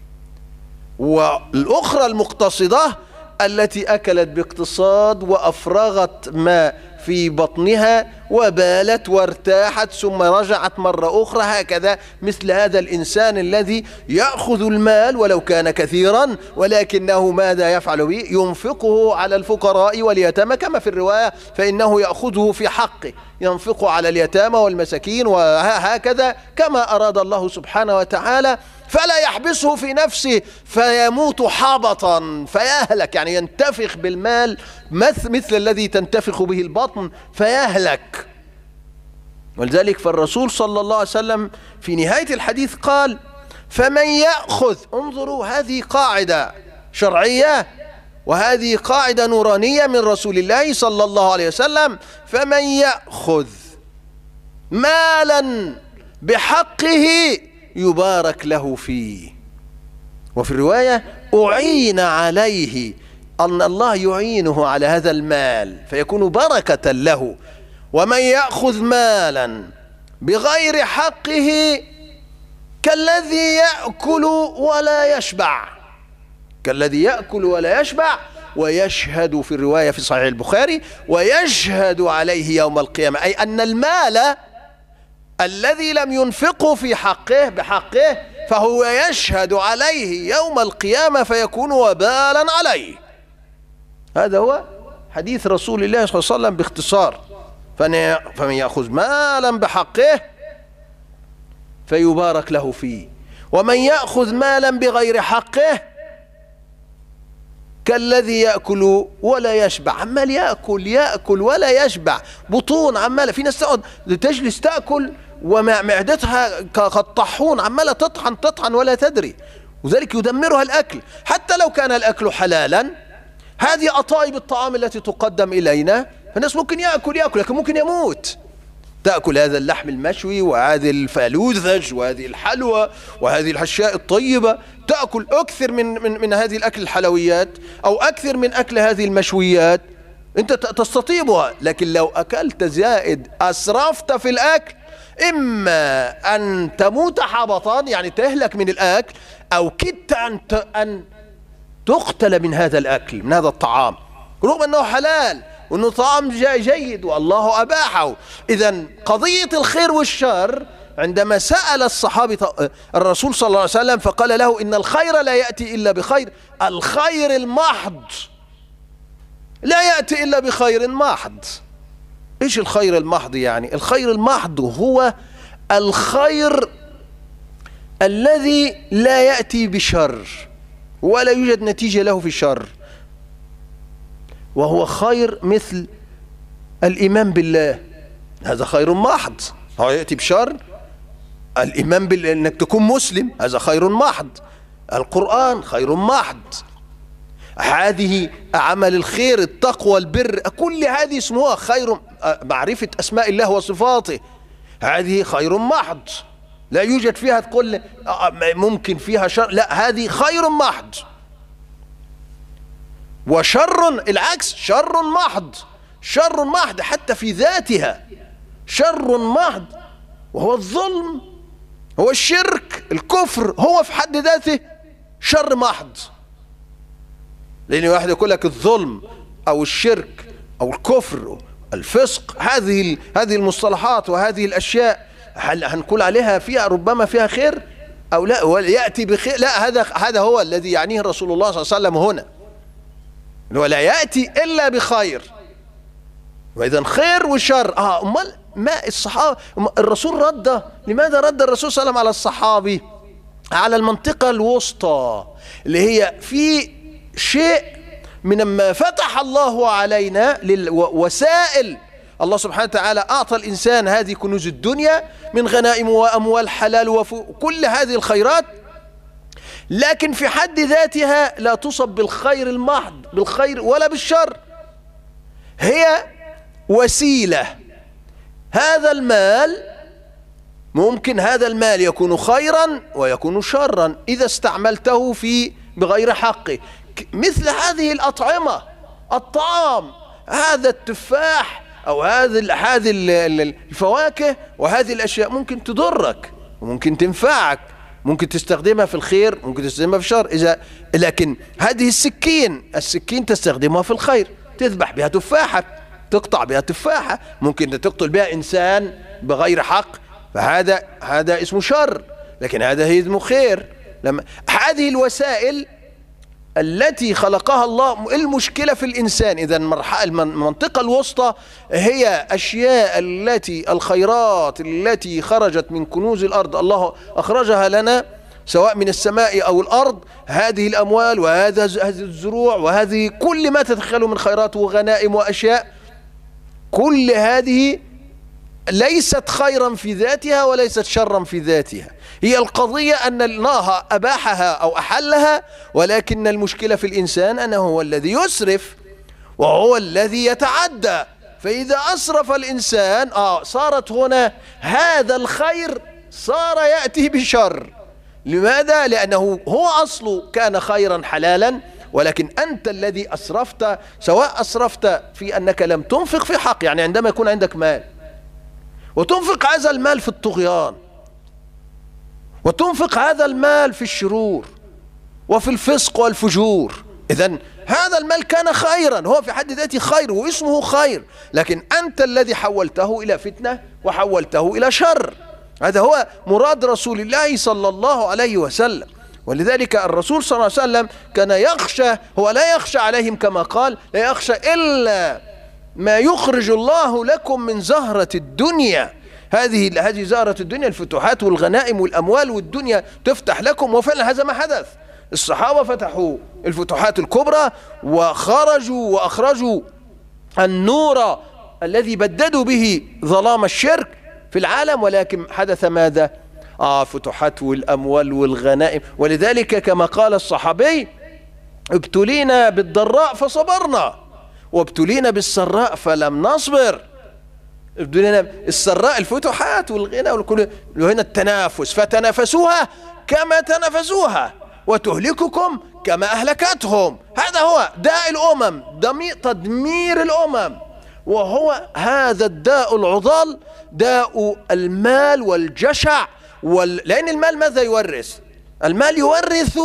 والأخرى المقتصدة التي أكلت باقتصاد وأفرغت ما في بطنها وبالت وارتاحت ثم رجعت مرة أخرى. هكذا مثل هذا الإنسان الذي يأخذ المال ولو كان كثيرا، ولكنه ماذا يفعل به؟ ينفقه على الفقراء واليتامى كما في الرواية، فإنه يأخذه في حقه، ينفقه على اليتامى والمساكين وهكذا كما أراد الله سبحانه وتعالى، فلا يحبسه في نفسه فيموت حبطا فيهلك، يعني ينتفخ بالمال مثل الذي تنتفخ به البطن فيهلك. ولذلك فالرسول صلى الله عليه وسلم في نهاية الحديث قال: فمن يأخذ، انظروا هذه قاعدة شرعية وهذه قاعدة نورانية من رسول الله صلى الله عليه وسلم، فمن يأخذ مالا بحقه يبارك له فيه. وفي الرواية: أعين عليه، أن الله يعينه على هذا المال فيكون بركة له. ومن يأخذ مالا بغير حقه كالذي يأكل ولا يشبع، كالذي يأكل ولا يشبع. ويشهد في الرواية في صحيح البخاري: ويشهد عليه يوم القيامة، أي أن المال الذي لم ينفقه في حقه بحقه فهو يشهد عليه يوم القيامة فيكون وبالا عليه. هذا هو حديث رسول الله صلى الله عليه وسلم باختصار. فمن يأخذ مالا بحقه فيبارك له فيه، ومن يأخذ مالا بغير حقه كالذي يأكل ولا يشبع. عمال يأكل يأكل ولا يشبع، بطون عمالة، في ناس تقعد تجلس تأكل ومعدتها كالطاحون عمالة تطحن تطحن ولا تدري، وذلك يدمرها الأكل. حتى لو كان الأكل حلالا، هذه أطايب الطعام التي تقدم إلينا، فالناس ممكن يأكل يأكل لكن ممكن يموت. تأكل هذا اللحم المشوي وهذه الفالوذج وهذه الحلوى وهذه الأشياء الطيبة، تأكل أكثر من, من, من هذه الأكل الحلويات أو أكثر من أكل هذه المشويات، أنت تستطيبها. لكن لو أكلت زائد أسرفت في الأكل، إما أن تموت حبطا يعني تهلك من الأكل، أو كدت أن أن تقتل من هذا الأكل من هذا الطعام، رغم أنه حلال وأنه طعام جيد والله أباحه. إذن قضية الخير والشر عندما سأل الصحابي الرسول صلى الله عليه وسلم فقال له: إن الخير لا يأتي إلا بخير. الخير المحض لا يأتي إلا بخير محض. إيش الخير المحض يعني؟ الخير المحض هو الخير الذي لا يأتي بشر ولا يوجد نتيجة له في الشر، وهو خير مثل الإيمان بالله، هذا خير محض. هو يأتي بشر؟ الإيمان بالله أنك تكون مسلم هذا خير محض. القرآن خير محض. هذه عمل الخير، التقوى، البر، كل هذه اسمها خير، معرفة أسماء الله وصفاته، هذه خير محض، لا يوجد فيها تقول ممكن فيها شر، لا، هذه خير محض. وشر العكس شر محض، شر محض حتى في ذاتها، شر محض، وهو الظلم، هو الشرك، الكفر هو في حد ذاته شر محض. لأن واحد يقول لك الظلم أو الشرك أو الكفر الفسق، هذه هذه المصطلحات وهذه الأشياء هل هنقول عليها فيها ربما فيها خير أو لا، ويأتي بخير؟ لا، هذا هذا هو الذي يعنيه رسول الله صلى الله عليه وسلم هنا، ولا يأتي إلا بخير. وإذا خير وشر. اه امال ما الصحابة الرسول رد، لماذا رد الرسول صلى الله عليه وسلم على الصحابي على المنطقة الوسطى اللي هي في شيء من ما فتح الله علينا للوسائل. الله سبحانه وتعالى أعطى الإنسان هذه كنوز الدنيا من غنائم وأموال حلال وكل هذه الخيرات، لكن في حد ذاتها لا تصب بالخير المحض، بالخير ولا بالشر، هي وسيلة. هذا المال ممكن هذا المال يكون خيرا ويكون شرا إذا استعملته في بغير حقه، مثل هذه الأطعمة، الطعام، هذا التفاح أو هذه هذه الفواكه وهذه الأشياء ممكن تضرك وممكن تنفعك، ممكن تستخدمها في الخير ممكن تستخدمها في الشر. إذا لكن هذه السكين السكين تستخدمها في الخير، تذبح بها تفاحة، تقطع بها تفاحة، ممكن تقتل بها إنسان بغير حق، فهذا هذا اسمه شر، لكن هذا اسمه خير. لما هذه الوسائل التي خلقها الله، المشكلة في الإنسان. إذا المنطقة الوسطى هي أشياء التي الخيرات التي خرجت من كنوز الأرض، الله أخرجها لنا سواء من السماء أو الأرض، هذه الأموال وهذه الزروع وهذه كل ما تدخله من خيرات وغنائم وأشياء، كل هذه ليست خيرا في ذاتها وليست شرا في ذاتها. هي القضية أن الله أباحها أو أحلها، ولكن المشكلة في الإنسان أنه هو الذي يسرف وهو الذي يتعدى. فإذا أسرف الإنسان آه صارت هنا هذا الخير صار يأتي بشر. لماذا؟ لأنه هو أصله كان خيرا حلالا، ولكن أنت الذي أسرفت، سواء أسرفت في أنك لم تنفق في حق، يعني عندما يكون عندك مال وتنفق هذا المال في الطغيان، وتنفق هذا المال في الشرور وفي الفسق والفجور، إذن هذا المال كان خيرا، هو في حد ذاته خير واسمه خير، لكن أنت الذي حولته إلى فتنة وحولته إلى شر. هذا هو مراد رسول الله صلى الله عليه وسلم. ولذلك الرسول صلى الله عليه وسلم كان يخشى، هو لا يخشى عليهم كما قال لا يخشى إلا ما يخرج الله لكم من زهرة الدنيا. هذه هذه زهرة الدنيا، الفتوحات والغنائم والأموال والدنيا تفتح لكم، وفعلا هذا ما حدث. الصحابة فتحوا الفتوحات الكبرى وخرجوا وأخرجوا النور الذي بددوا به ظلام الشرك في العالم، ولكن حدث ماذا؟ آه فتوحات والأموال والغنائم. ولذلك كما قال الصحابي ابتلينا بالضراء فصبرنا وابتلينا بالسراء فلم نصبر. ابتلينا السراء الفتوحات والغنى والكل، هنا التنافس، فتنافسوها كما تنافسوها وتهلككم كما أهلكتهم. هذا هو داء الأمم، تدمير الأمم، وهو هذا الداء العضال، داء المال والجشع وال... لأن المال ماذا يورث؟ المال يورث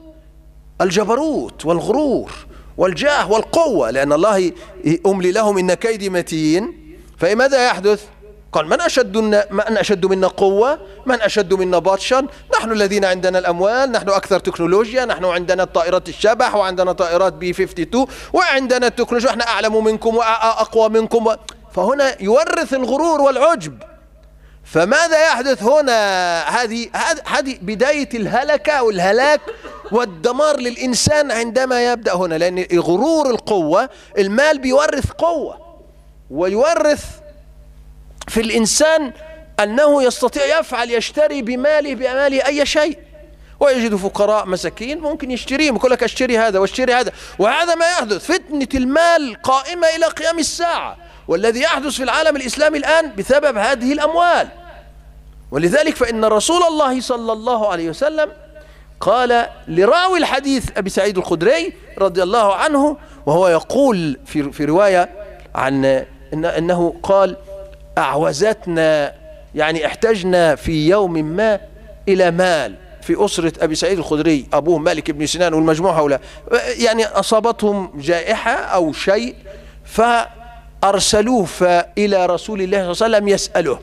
الجبروت والغرور والجاه والقوة، لأن الله أملي لهم إن كيدي متين. فماذا يحدث؟ قال من أشد من أشد منا قوة، من أشد منا بطشا، نحن الذين عندنا الأموال، نحن أكثر تكنولوجيا، نحن عندنا الطائرات الشبح وعندنا طائرات بي اثنين وخمسين وعندنا التكنولوجيا، احنا أعلم منكم وأقوى منكم. فهنا يورث الغرور والعجب. فماذا يحدث هنا؟ هذه هذه بداية الهلكة والهلاك والدمار للإنسان عندما يبدأ هنا، لأن غرور القوة، المال بيورث قوة ويورث في الإنسان أنه يستطيع يفعل يشتري بماله بأماله أي شيء، ويجد فقراء مساكين ممكن يشتريهم، يقول لك اشتري هذا واشتري هذا. وهذا ما يحدث، فتنة المال قائمة إلى قيام الساعة، والذي يحدث في العالم الإسلامي الآن بسبب هذه الأموال. ولذلك فإن رسول الله صلى الله عليه وسلم قال لراوي الحديث أبي سعيد الخدري رضي الله عنه، وهو يقول في في رواية عن إن أنه قال: أعوزتنا، يعني احتجنا في يوم ما إلى مال في أسرة أبي سعيد الخدري، أبوه مالك بن سنان والمجموعة هؤلاء، يعني أصابتهم جائحة أو شيء فأرسلوه إلى رسول الله صلى الله عليه وسلم يسأله،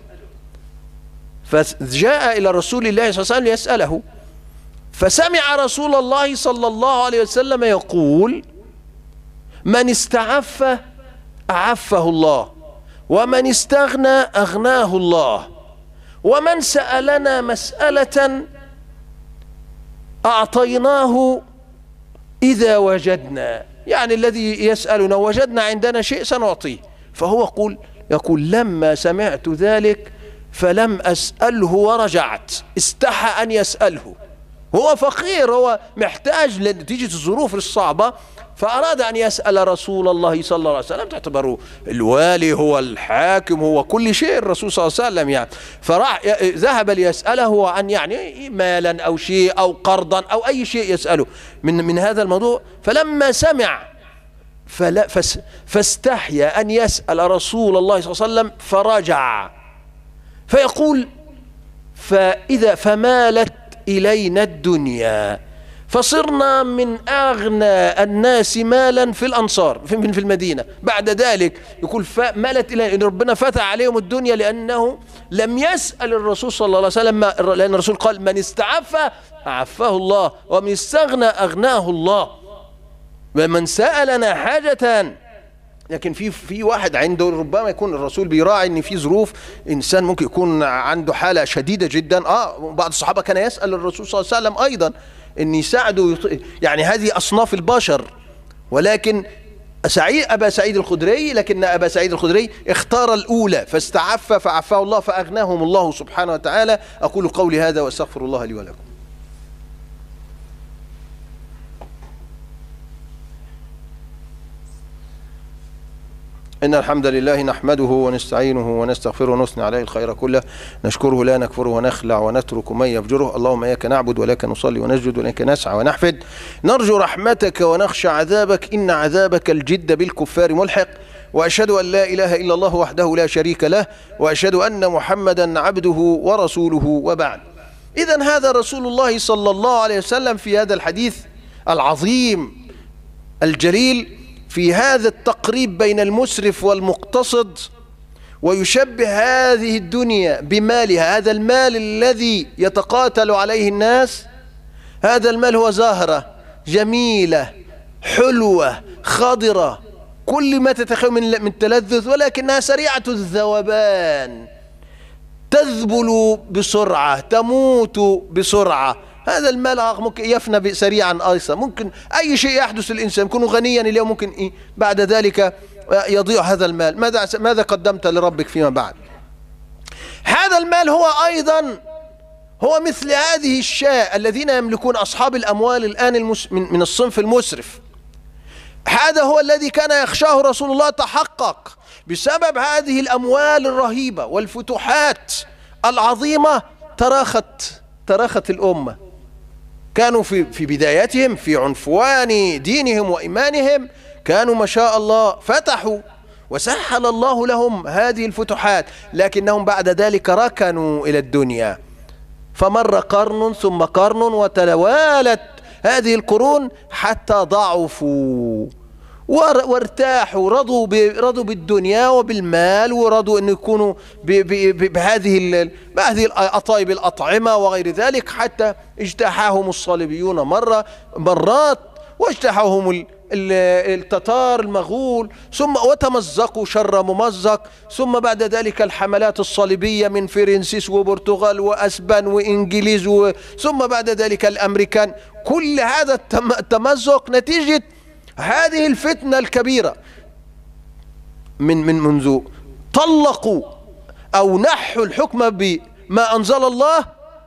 فجاء إلى رسول الله صلى الله عليه وسلم يسأله، فسمع رسول الله صلى الله عليه وسلم يقول: من استعف أعفه الله، ومن استغنى أغناه الله، ومن سألنا مسألة أعطيناه إذا وجدنا، يعني الذي يسألنا وجدنا عندنا شيء سنعطيه. فهو يقول يقول لما سمعت ذلك فلم أسأله ورجعت، استحى أن يسأله، هو فقير، هو محتاج لنتيجة الظروف الصعبة، فأراد أن يسأل رسول الله صلى الله عليه وسلم، تعتبره الوالي، هو الحاكم، هو كل شيء الرسول صلى الله عليه وسلم يعني، فراح ذهب ليسأله عن يعني مالا أو شيء أو قرضا أو أي شيء يسأله من من هذا الموضوع. فلما سمع فلا فاستحيا أن يسأل رسول الله صلى الله عليه وسلم فرجع، فيقول: فإذا فمالت إلينا الدنيا فصرنا من أغنى الناس مالا في الأنصار في المدينة. بعد ذلك يقول فمالت إلينا، إن ربنا فتح عليهم الدنيا لأنه لم يسأل الرسول صلى الله عليه وسلم، لأن الرسول قال: من استعف عفاه الله، ومن استغنى أغناه الله، ومن سألنا حاجة. لكن في في واحد عنده، ربما يكون الرسول بيراعي ان في ظروف، انسان ممكن يكون عنده حاله شديده جدا. اه بعض الصحابه كان يسال الرسول صلى الله عليه وسلم ايضا ان يساعده، يعني هذه اصناف البشر. ولكن سعيد ابا سعيد الخدري، لكن ابا سعيد الخدري اختار الاولى، فاستعف فعفاه الله فاغناهم الله سبحانه وتعالى. اقول قولي هذا واستغفر الله لي ولكم. إن الحمد لله نحمده ونستعينه ونستغفره ونثني عليه الخير كله، نشكره لا نكفره ونخلع ونترك من يفجره. اللهم إياك نعبد ولك نصلي ونسجد ولك نسعى ونحفد، نرجو رحمتك ونخشى عذابك، إن عذابك الجد بالكفار ملحق. وأشهد أن لا إله إلا الله وحده لا شريك له، وأشهد أن محمدا عبده ورسوله، وبعد. إذن هذا رسول الله صلى الله عليه وسلم في هذا الحديث العظيم الجليل، في هذا التقريب بين المسرف والمقتصد، ويشبه هذه الدنيا بمالها، هذا المال الذي يتقاتل عليه الناس، هذا المال هو زهرة جميلة حلوة خضرة، كل ما تتخيل من من تلذذ، ولكنها سريعة الذوبان، تذبل بسرعة، تموت بسرعة. هذا المال ممكن يفنى سريعا أيضا، ممكن أي شيء يحدث للإنسان، يكون غنيا اليوم، ممكن إيه بعد ذلك يضيع هذا المال. ماذا ماذا قدمت لربك فيما بعد؟ هذا المال هو أيضا هو مثل هذه الشاة الذين يملكون أصحاب الأموال الآن المس من, من الصنف المسرف. هذا هو الذي كان يخشاه رسول الله، تحقق بسبب هذه الأموال الرهيبة والفتوحات العظيمة. تراخت تراخت الأمة، كانوا في في بدايتهم في عنفوان دينهم وإيمانهم، كانوا ما شاء الله فتحوا وسهل الله لهم هذه الفتوحات، لكنهم بعد ذلك ركنوا إلى الدنيا، فمر قرن ثم قرن وتوالت هذه القرون حتى ضعفوا وارتاحوا، رضوا رضوا بالدنيا وبالمال، ورضوا أن يكونوا بهذه بهذه الأطايب الأطعمة وغير ذلك، حتى اجتاحهم الصليبيون مرة مرات، واجتاحهم التتار المغول، ثم وتمزقوا شر ممزق، ثم بعد ذلك الحملات الصليبية من فرنسيس وبرتغال وأسبان وإنجليز، ثم بعد ذلك الأمريكان. كل هذا التمزق نتيجة هذه الفتنة الكبيرة، من من منذ طلقوا أو نحوا الحكم بما أنزل الله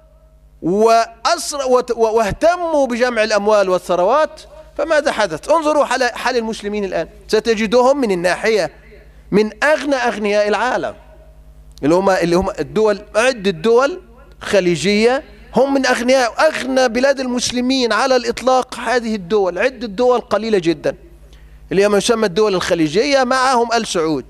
واهتموا بجمع الأموال والثروات. فماذا حدث؟ انظروا حال, حال المسلمين الآن، ستجدهم من الناحية من أغنى أغنياء العالم، اللي هم اللي هم الدول، عدة دول خليجية، هم من أغنياء، أغنى بلاد المسلمين على الإطلاق هذه الدول، عدة دول قليلة جدا اللي هي ما يسمى الدول الخليجية، معهم آل سعود.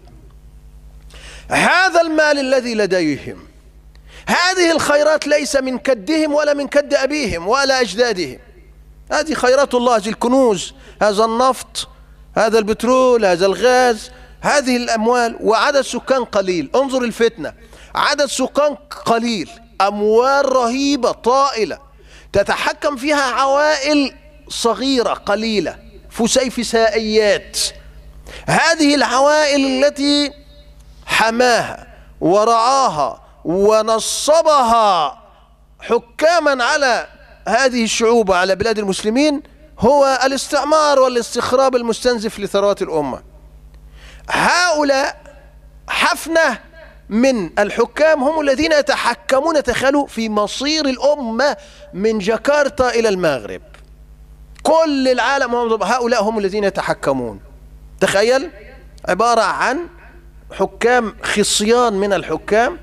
هذا المال الذي لديهم، هذه الخيرات ليس من كدهم ولا من كد أبيهم ولا أجدادهم، هذه خيرات الله، هذه الكنوز، هذا النفط، هذا البترول، هذا الغاز، هذه الأموال، وعدد سكان قليل. انظر الفتنة، عدد سكان قليل، أموال رهيبة طائلة تتحكم فيها عوائل صغيرة قليلة، فسيفسائيات. هذه العوائل التي حماها ورعاها ونصبها حكاما على هذه الشعوب وعلى بلاد المسلمين هو الاستعمار والاستخراب المستنزف لثروات الأمة. هؤلاء حفنة من الحكام هم الذين يتحكمون، تخيلوا، في مصير الأمة من جاكرتا إلى المغرب، كل العالم هؤلاء هم الذين يتحكمون. تخيل، عبارة عن حكام خصيان من الحكام.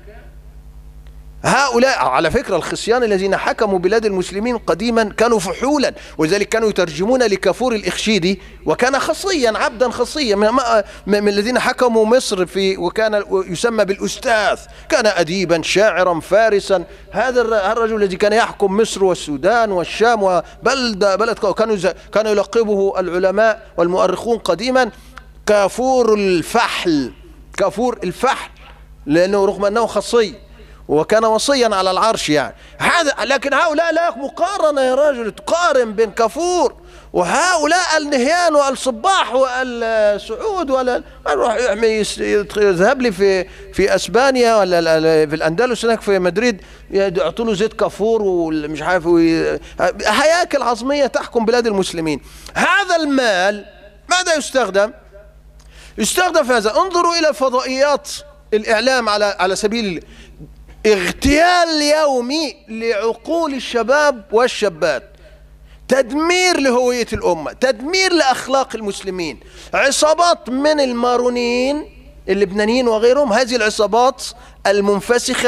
هؤلاء على فكرة الخصيان الذين حكموا بلاد المسلمين قديما كانوا فحولا، ولذلك كانوا يترجمون لكافور الإخشيدي، وكان خصيا، عبدا خصيا من, من الذين حكموا مصر في، وكان يسمى بالأستاذ، كان أديبا شاعرا فارسا. هذا الرجل الذي كان يحكم مصر والسودان والشام وبلد بلد كانوا كانوا يلقبه العلماء والمؤرخون قديما كافور الفحل، كافور الفحل، لأنه رغم أنه خصي وكان وصيا على العرش يعني. هذا لكن هؤلاء لا مقارنة يا راجل، تقارن بين كافور وهؤلاء النهيان والصباح والسعود، ولا يروح يذهب لي في في اسبانيا ولا في الاندلس هناك في مدريد يعطوا له زيت كافور ومش عارف، هياكل عظمية تحكم بلاد المسلمين. هذا المال ماذا يستخدم؟ يستخدم في هذا. انظروا الى فضائيات الاعلام على على سبيل اغتيال يومي لعقول الشباب والشابات، تدمير لهوية الأمة، تدمير لأخلاق المسلمين. عصابات من المارونيين اللبنانيين وغيرهم، هذه العصابات المنفسخة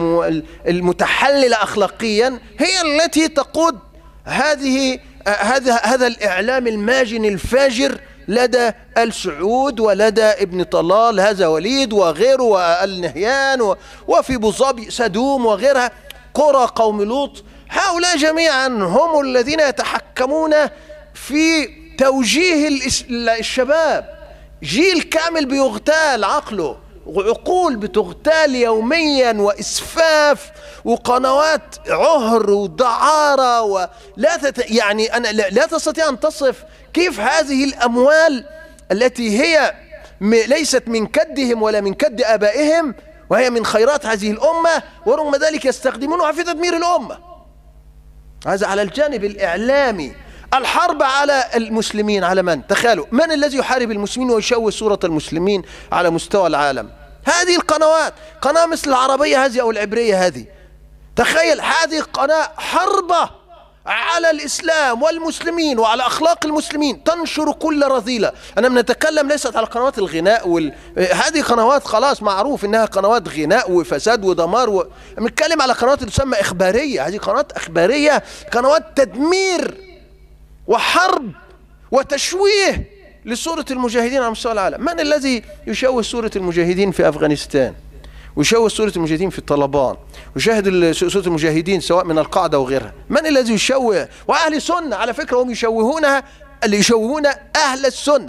المتحللة أخلاقيا هي التي تقود هذه هذا هذا الإعلام الماجن الفاجر لدى آل سعود ولدى ابن طلال هذا وليد وغيره وآل نهيان، وفي بوظبي سدوم وغيرها، قرى قوم لوط. هؤلاء جميعا هم الذين يتحكمون في توجيه الشباب. جيل كامل بيغتال عقله، عقول بتغتال يوميا، وإسفاف وقنوات عهر ودعارة، ولا تت... يعني أنا لا تستطيع أن تصف كيف هذه الأموال التي هي ليست من كدهم ولا من كد آبائهم، وهي من خيرات هذه الأمة، ورغم ذلك يستخدمونها في تدمير الأمة. هذا على الجانب الإعلامي. الحرب على المسلمين على من؟ تخيلوا، من الذي يحارب المسلمين ويشوه صورة المسلمين على مستوى العالم؟ هذه القنوات، قناة مثل العربية هذه أو العبرية هذه. تخيل، هذه قناة حربة على الإسلام والمسلمين وعلى أخلاق المسلمين، تنشر كل رذيلة. أنا بنتكلم ليست على قنوات الغناء وال... هذه قنوات خلاص معروف إنها قنوات غناء وفساد ودمار و... بنتكلم على قنوات تسمى إخبارية. هذه قنوات إخبارية، قنوات تدمير وحرب وتشويه لصورة المجاهدين على مستوى العالم. من الذي يشوه صورة المجاهدين في أفغانستان، ويشوه صورة المجاهدين في طالبان، ويشاهد صورة المجاهدين سواء من القاعدة وغيرها؟ من الذي يشوه؟ وأهل السنة على فكرة هم يشوهونها، اللي يشوهون أهل السنة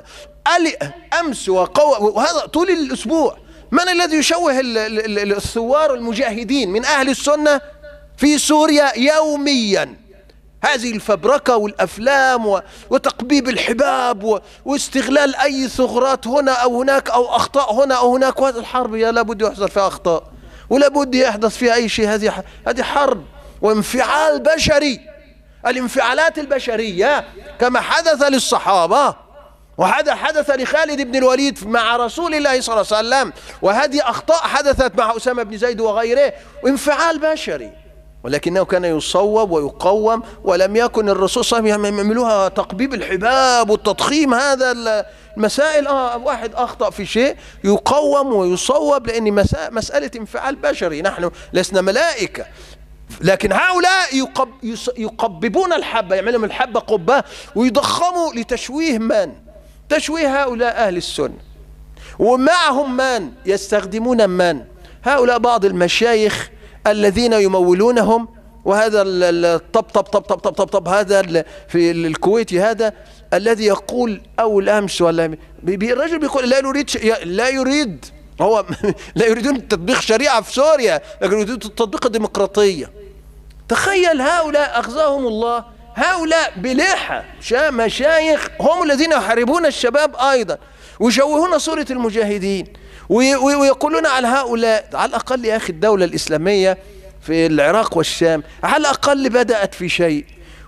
أمس وقوة، وهذا طول الأسبوع. من الذي يشوه الثوار المجاهدين من أهل السنة في سوريا يوميا؟ هذه الفبركة والأفلام وتقبيب الحباب واستغلال أي ثغرات هنا أو هناك أو أخطاء هنا أو هناك. وهذه الحرب يا لابد يحصل فيها أخطاء ولا بد يحدث فيها أي شيء. هذه هذه حرب وانفعال بشري. الانفعالات البشرية كما حدث للصحابة وهذا حدث لخالد بن الوليد مع رسول الله صلى الله عليه وسلم، وهذه أخطاء حدثت مع أسامة بن زيد وغيره، انفعال بشري، ولكنه كان يصوب ويقوم. ولم يكن الرسول صلى الله عليه وسلم يعملوها تقبيب الحباب والتضخيم. هذا المسائل آه واحد أخطأ في شيء يقوم ويصوب، لأن مسألة انفعال بشري، نحن لسنا ملائكة. لكن هؤلاء يقب يقببون الحبة، يعملوا من الحبة قبة ويضخموا لتشويه من؟ تشويه هؤلاء أهل السنة. ومعهم من؟ يستخدمون من؟ هؤلاء بعض المشايخ الذين يمولونهم. وهذا الطب طب طب طب طب طب طب هذا في الكويتي هذا الذي يقول أول أمس ولا الرجل بيقول لا يريد لا يريد هو لا يريدون تطبيق شريعة في سوريا، لكن يريدون تطبيق الديمقراطية. تخيل هؤلاء أخزاهم الله، هؤلاء بلحى مشايخ هم الذين يحاربون الشباب أيضا ويشوهون صورة المجاهدين ويقولون على هؤلاء. على الأقل يا أخي الدولة الإسلامية في العراق والشام على الأقل بدأت في شيء،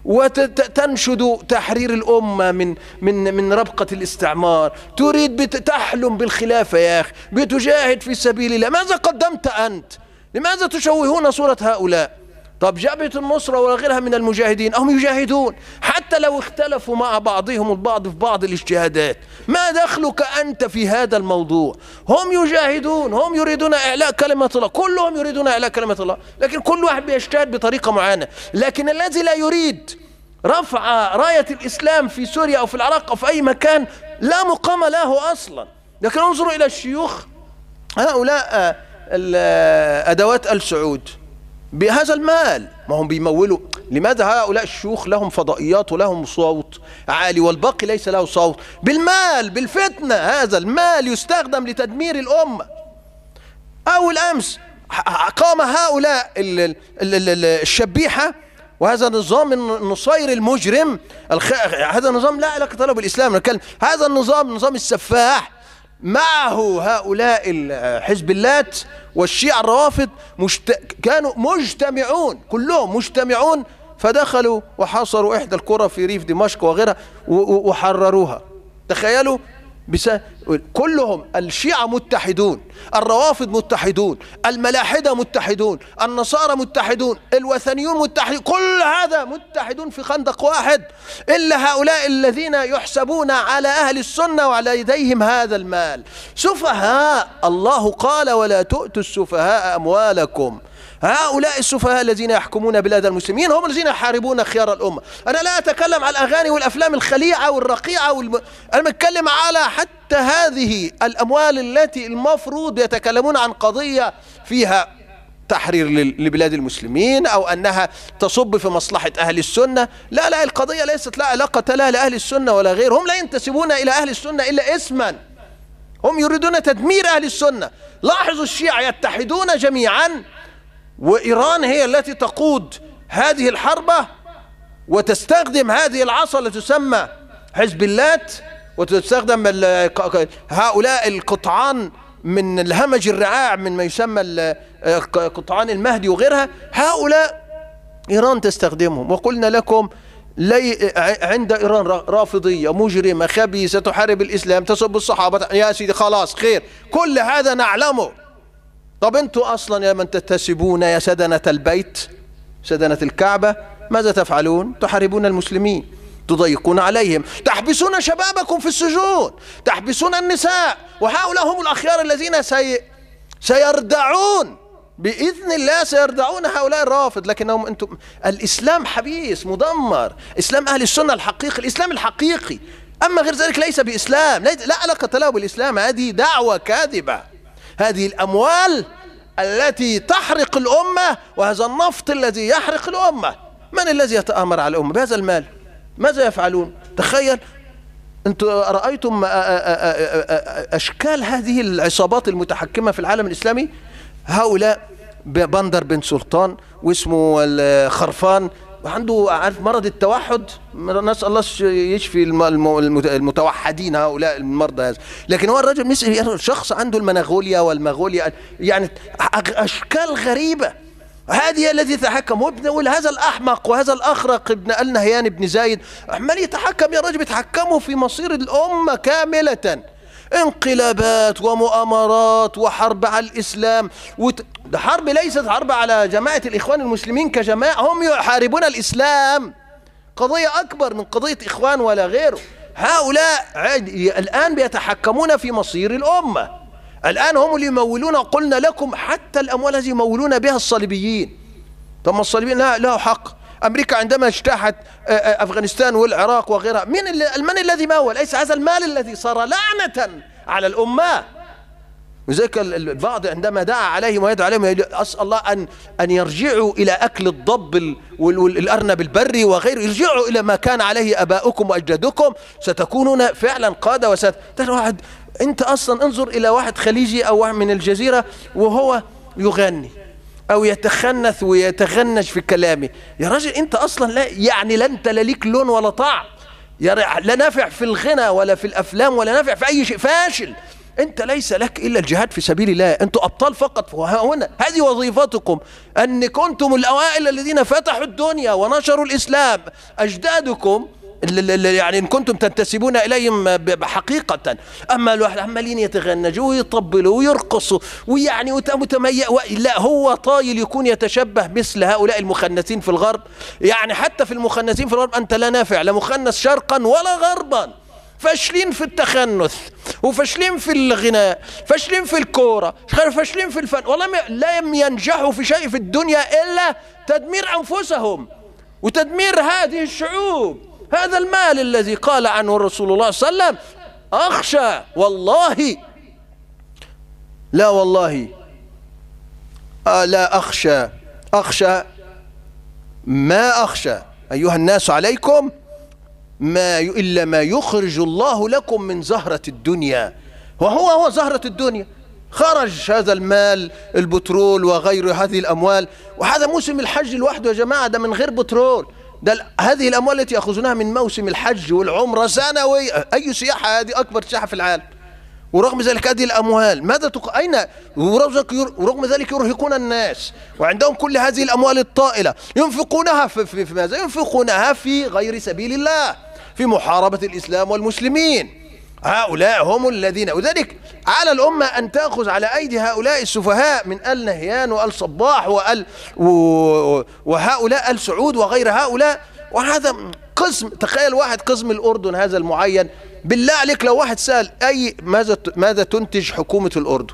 وتنشد تحرير الأمة من من من ربقة الاستعمار، تريد تحلم بالخلافة يا أخي، بتجاهد في سبيل الله. ماذا قدمت أنت؟ لماذا تشوهون صورة هؤلاء؟ طب جبهة النصرة وغيرها من المجاهدين هم يجاهدون حتى لو اختلفوا مع بعضهم البعض في بعض الاجتهادات. ما دخلك أنت في هذا الموضوع؟ هم يجاهدون، هم يريدون إعلاء كلمة الله، كلهم يريدون إعلاء كلمة الله، لكن كل واحد بيجتهد بطريقة معينة. لكن الذي لا يريد رفع راية الإسلام في سوريا أو في العراق أو في أي مكان لا مقام له أصلا. لكن انظروا إلى الشيوخ هؤلاء أدوات آل سعود بهذا المال، ما هم بيمولوا. لماذا هؤلاء الشيوخ لهم فضائيات ولهم صوت عالي والباقي ليس له صوت؟ بالمال، بالفتنة. هذا المال يستخدم لتدمير الأمة. أول أمس قام هؤلاء الشبيحة وهذا النظام النصير المجرم، هذا النظام لا علاقة له بالإسلام، نتكلم هذا النظام نظام السفاح، معه هؤلاء حزب اللات والشيعة الروافض مجت... كانوا مجتمعون، كلهم مجتمعون، فدخلوا وحاصروا إحدى القرى في ريف دمشق وغيرها وحرروها. تخيلوا بس... كلهم الشيعة متحدون، الروافض متحدون، الملاحدة متحدون، النصارى متحدون، الوثنيون متحدون، كل هذا متحدون في خندق واحد، إلا هؤلاء الذين يحسبون على أهل السنة وعلى يديهم هذا المال. سفهاء، الله قال ولا تؤتوا السفهاء أموالكم. هؤلاء السفهاء الذين يحكمون بلاد المسلمين هم الذين يحاربون خيار الأمة. أنا لا أتكلم عن الأغاني والأفلام الخليعة والرقيعة والم... أنا بتكلم على حتى هذه الأموال التي المفروض يتكلمون عن قضية فيها تحرير لبلاد المسلمين أو أنها تصب في مصلحة أهل السنة. لا لا، القضية ليست لا علاقة لها لأهل السنة ولا غير. هم لا ينتسبون إلى أهل السنة إلا اسما، هم يريدون تدمير أهل السنة. لاحظوا الشيعة يتحدون جميعا، وإيران هي التي تقود هذه الحربة وتستخدم هذه العصا التي تسمى حزب اللات، وتستخدم هؤلاء القطعان من الهمج الرعاع من ما يسمى قطعان المهدي وغيرها. هؤلاء إيران تستخدمهم. وقلنا لكم لي عند إيران رافضية مجرمة خبيثة تحارب الإسلام تسب الصحابة. يا سيدي خلاص خير، كل هذا نعلمه. طب انتوا اصلا يا من تتسبون يا سدنة البيت سدنة الكعبة ماذا تفعلون؟ تحاربون المسلمين، تضيقون عليهم، تحبسون شبابكم في السجون، تحبسون النساء، وهؤلاء هم الأخيار الذين سي... سيردعون بإذن الله، سيردعون هؤلاء الرافض. لكنهم انتم الإسلام حبيس مدمر، إسلام أهل السنة الحقيقي، الإسلام الحقيقي. أما غير ذلك ليس بإسلام، لا علاقة له بالإسلام، هذه دعوة كاذبة. هذه الأموال التي تحرق الأمة وهذا النفط الذي يحرق الأمة، من الذي يتآمر على الأمة بهذا المال؟ ماذا يفعلون؟ تخيل أنتم رأيتم أشكال هذه العصابات المتحكمة في العالم الإسلامي. هؤلاء بندر بن سلطان واسمه الخرفان وعنده عارف مرض التوحد، نسأل الله يشفي المتوحدين هؤلاء المرضى هذا. لكن هو الرجل مثل شخص عنده المنغوليا والمغوليا، يعني أشكال غريبة. هذه التي تحكم وهذا الأحمق وهذا الأخرق ابن النهيان بن زايد عمال يتحكم. يا رجل يتحكموا في مصير الأمة كاملة، انقلابات ومؤامرات وحرب على الإسلام. وت... ده حرب ليست حرب على جماعة الإخوان المسلمين كجماعة، هم يحاربون الإسلام، قضية أكبر من قضية إخوان ولا غيره. هؤلاء الآن بيتحكمون في مصير الأمة، الآن هم اللي يمولون. قلنا لكم حتى الأموال التي يمولون بها الصليبيين، طب ما الصليبيين له حق. أمريكا عندما اجتاحت أفغانستان والعراق وغيرها، من, من الذي مول؟ ليس هذا المال الذي صار لعنة على الأمة. وذلك البعض عندما دعا عليهم ويدعو عليهم أسأل الله أن أن يرجعوا إلى أكل الضب والأرنب البري وغيره، يرجعوا إلى ما كان عليه آباؤكم وأجدادكم، ستكونون فعلا قادة. وست واحد أنت أصلا انظر إلى واحد خليجي أو واحد من الجزيرة وهو يغني أو يتخنث ويتغنج في كلامه، يا راجل أنت أصلا لا يعني لا أنت لا ليك لون ولا طعم، لا نافع في الغنى ولا في الأفلام ولا نافع في أي شيء، فاشل. أنت ليس لك إلا الجهاد في سبيل الله، أنتم أبطال فقط. وهنا هذه وظيفتكم، أن كنتم الأوائل الذين فتحوا الدنيا ونشروا الإسلام. أجدادكم يعني إن كنتم تنتسبون إليهم حقيقة، أما الواحد عمالين يتغنجوا ويطبلوا ويرقصوا ويعني متميز، لا هو طايل يكون يتشبه مثل هؤلاء المخنثين في الغرب. يعني حتى في المخنثين في الغرب أنت لا نافع، لا مخنث شرقا ولا غربا، فاشلين في التخنث وفاشلين في الغناء، فاشلين في الكورة، فاشلين في الفن، والله لم ينجحوا في شيء في الدنيا إلا تدمير أنفسهم وتدمير هذه الشعوب. هذا المال الذي قال عنه الرسول الله صلى الله عليه وسلم أخشى والله، لا والله آه لا أخشى، أخشى ما أخشى أيها الناس عليكم ما إلا ما يخرج الله لكم من زهرة الدنيا. وهو هو زهرة الدنيا، خرج هذا المال البترول وغير هذه الأموال. وهذا موسم الحج لوحده يا جماعة، ده من غير بترول، ده هذه الأموال التي يأخذونها من موسم الحج والعمرة سنويا. أي سياحة هذه؟ أكبر سياحة في العالم. ورغم ذلك هذه الأموال ماذا تق... أين؟ ورغم ذلك يرهقون الناس، وعندهم كل هذه الأموال الطائلة ينفقونها في, في, في ماذا؟ ينفقونها في غير سبيل الله، في محاربة الإسلام والمسلمين. هؤلاء هم الذين، وذلك على الأمة أن تأخذ على أيدي هؤلاء السفهاء من آل نهيان وآل صباح وآل وهؤلاء آل سعود وغير هؤلاء. وهذا قسم، تخيل واحد قسم الأردن هذا المعين، بالله عليك لو واحد سأل أي ماذا ماذا تنتج حكومة الأردن؟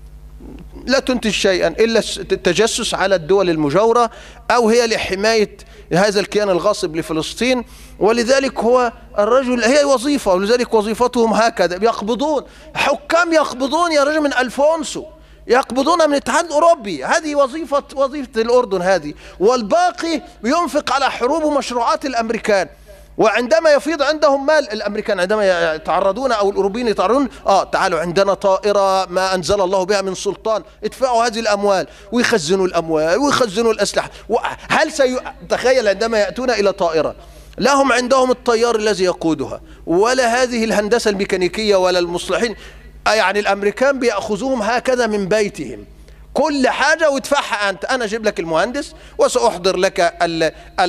لا تنتج شيئا إلا التجسس على الدول المجاورة، أو هي لحماية هذا الكيان الغاصب لفلسطين. ولذلك هو الرجل هي وظيفة، ولذلك وظيفتهم هكذا، يقبضون حكام، يقبضون يا رجل من ألفونسو، يقبضون من الاتحاد الأوروبي. هذه وظيفة وظيفة الأردن هذه، والباقي ينفق على حروب ومشروعات الأمريكان. وعندما يفيض عندهم مال الأمريكان، عندما يتعرضون أو الأوروبيين يتعرضون، آه تعالوا عندنا طائرة ما أنزل الله بها من سلطان، ادفعوا هذه الأموال، ويخزنوا الأموال ويخزنوا الأسلحة. هل سي... تخيل عندما يأتون إلى طائرة لهم عندهم الطيار الذي يقودها، ولا هذه الهندسة الميكانيكية ولا المصلحين، يعني الأمريكان بيأخذوهم هكذا من بيتهم، كل حاجة وادفعها أنت، أنا أجيب لك المهندس وسأحضر لك ال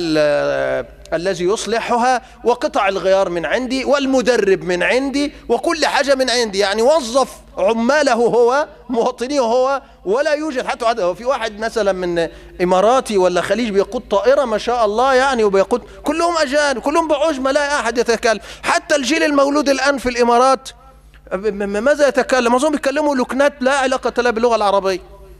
ال الذي يصلحها، وقطع الغيار من عندي، والمدرب من عندي، وكل حاجة من عندي. يعني وظف عماله هو، مواطنيه هو، ولا يوجد حتى في واحد مثلا من إماراتي ولا خليج بيقود طائرة ما شاء الله يعني، وبيقود كلهم أجانب، كلهم بعجمة، لا أحد يتكلم. حتى الجيل المولود الآن في الإمارات ماذا يتكلم؟ أظن بيتكلموا لكنات لا علاقة لها باللغة العربية.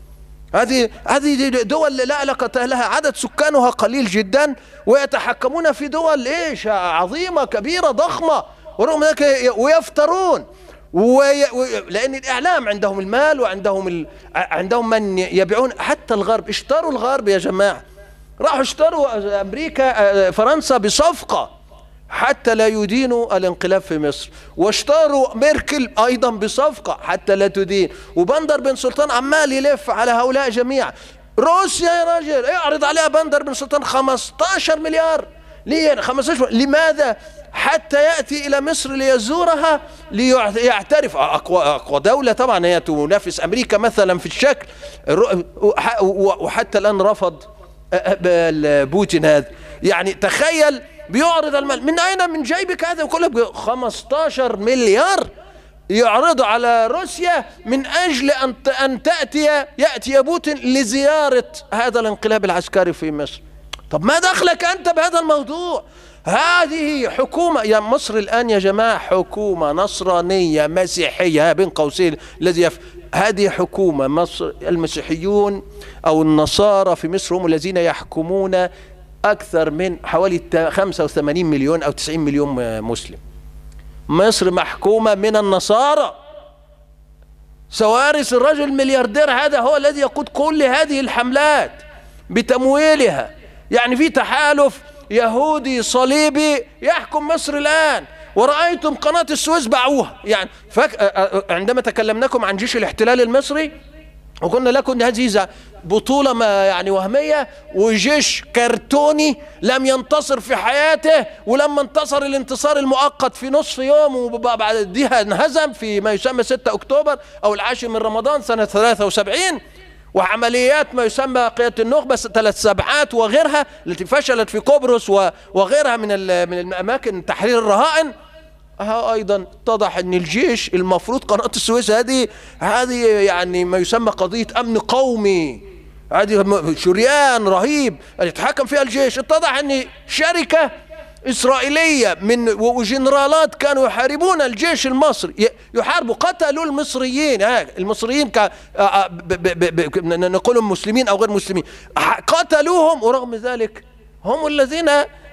هذه هذه دول لا علاقة لها، عدد سكانها قليل جدا، ويتحكمون في دول ايش عظيمة كبيرة ضخمة، ورغم ذلك ويفترون، وي... لأن الإعلام عندهم المال، وعندهم ال... عندهم من يبيعون. حتى الغرب اشتروا الغرب يا جماعة، راحوا اشتروا أمريكا فرنسا بصفقة حتى لا يدينوا الانقلاب في مصر، واشتروا ميركل أيضا بصفقة حتى لا تدين، وبندر بن سلطان عمال يلف على هؤلاء جميعا. روسيا يا راجل يعرض عليها بندر بن سلطان خمسة عشر مليار، ليه خمسة عشر؟ لماذا؟ حتى يأتي إلى مصر ليزورها ليعترف. أقوى, أقوى دولة طبعا، هي تنافس أمريكا مثلا في الشكل، وحتى الآن رفض بوتين هذا. يعني تخيل بيعرض المال، من أين؟ من جيبك هذا كله، خمسة عشر مليار يعرضوا على روسيا من أجل أن أن تأتي يأتي بوتين لزيارة هذا الانقلاب العسكري في مصر. طب ما دخلك أنت بهذا الموضوع؟ هذه حكومة يا مصر الآن يا جماعة، حكومة نصرانية مسيحية بين قوسين الذي يف... هذه حكومة مصر. المسيحيون أو النصارى في مصر هم الذين يحكمون أكثر من حوالي خمسة وثمانين مليون أو تسعين مليون مسلم. مصر محكومة من النصارى. سوارس الرجل الملياردير هذا هو الذي يقود كل هذه الحملات بتمويلها. يعني في تحالف يهودي صليبي يحكم مصر الآن، ورأيتم قناة السويس باعوها. يعني فك... عندما تكلمناكم عن جيش الاحتلال المصري وقلنا لكم هذه بطولة ما يعني وهمية وجيش كرتوني لم ينتصر في حياته، ولما انتصر الانتصار المؤقت في نصف يوم وبعدها انهزم في ما يسمى ستة أكتوبر أو العاشر من رمضان سنة ثلاثة وسبعين، وعمليات ما يسمى قيادة النخبة ثلاث سبعات وغيرها التي فشلت في قبرص وغيرها من من الأماكن تحرير الرهائن. ها أيضا اتضح أن الجيش المفروض قناة السويس هذه هذه يعني ما يسمى قضية أمن قومي، هذه شريان رهيب يتحكم فيها الجيش. اتضح أن شركة إسرائيلية من وجنرالات كانوا يحاربون الجيش المصري، يحاربوا قتلوا المصريين. المصريين ك... نقولهم مسلمين أو غير مسلمين، قتلوهم، ورغم ذلك هم الذين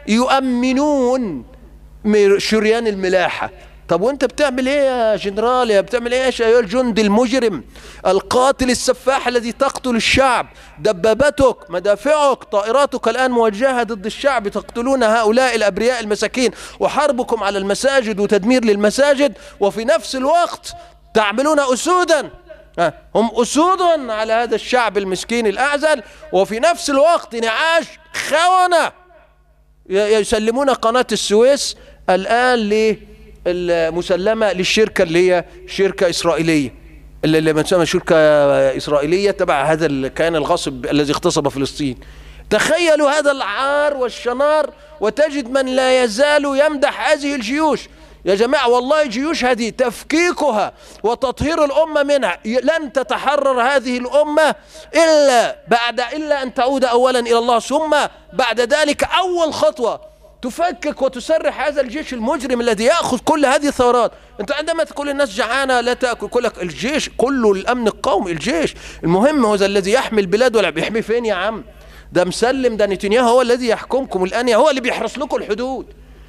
يؤمنون شريان الملاحة. طب وانت بتعمل ايه يا جنرال؟ يا بتعمل ايه يا الجندي المجرم القاتل السفاح الذي تقتل الشعب؟ دبابتك، مدافعك، طائراتك الآن موجهة ضد الشعب، تقتلون هؤلاء الأبرياء المساكين، وحربكم على المساجد وتدمير للمساجد، وفي نفس الوقت تعملون أسودا، هم أسود على هذا الشعب المسكين الأعزل، وفي نفس الوقت نعاش خونة يسلمون قناة السويس الآن للمسلمة للشركة اللي هي شركة إسرائيلية، اللي بنسميها شركة إسرائيلية تبع هذا الكيان الغاصب الذي اغتصب فلسطين. تخيلوا هذا العار والشنار، وتجد من لا يزال يمدح هذه الجيوش. يا جماعة والله جيوش هذه تفكيكها وتطهير الأمة منها، لن تتحرر هذه الأمة إلا بعد إلا أن تعود أولا إلى الله، ثم بعد ذلك أول خطوة تفكك وتسرح هذا الجيش المجرم الذي يأخذ كل هذه الثورات. أنت عندما تقول الناس جعانة لا تأكل، كل لك الجيش كله الأمن القومي، الجيش المهم هو الذي يحمي البلاد. ولا بيحمي فين يا عم؟ ده مسلم، ده نتنياهو هو الذي يحكمكم الآن، هو اللي بيحرس لكم الحدود.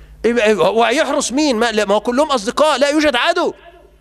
ويحرس مين؟ ما هو كلهم أصدقاء، لا يوجد عدو.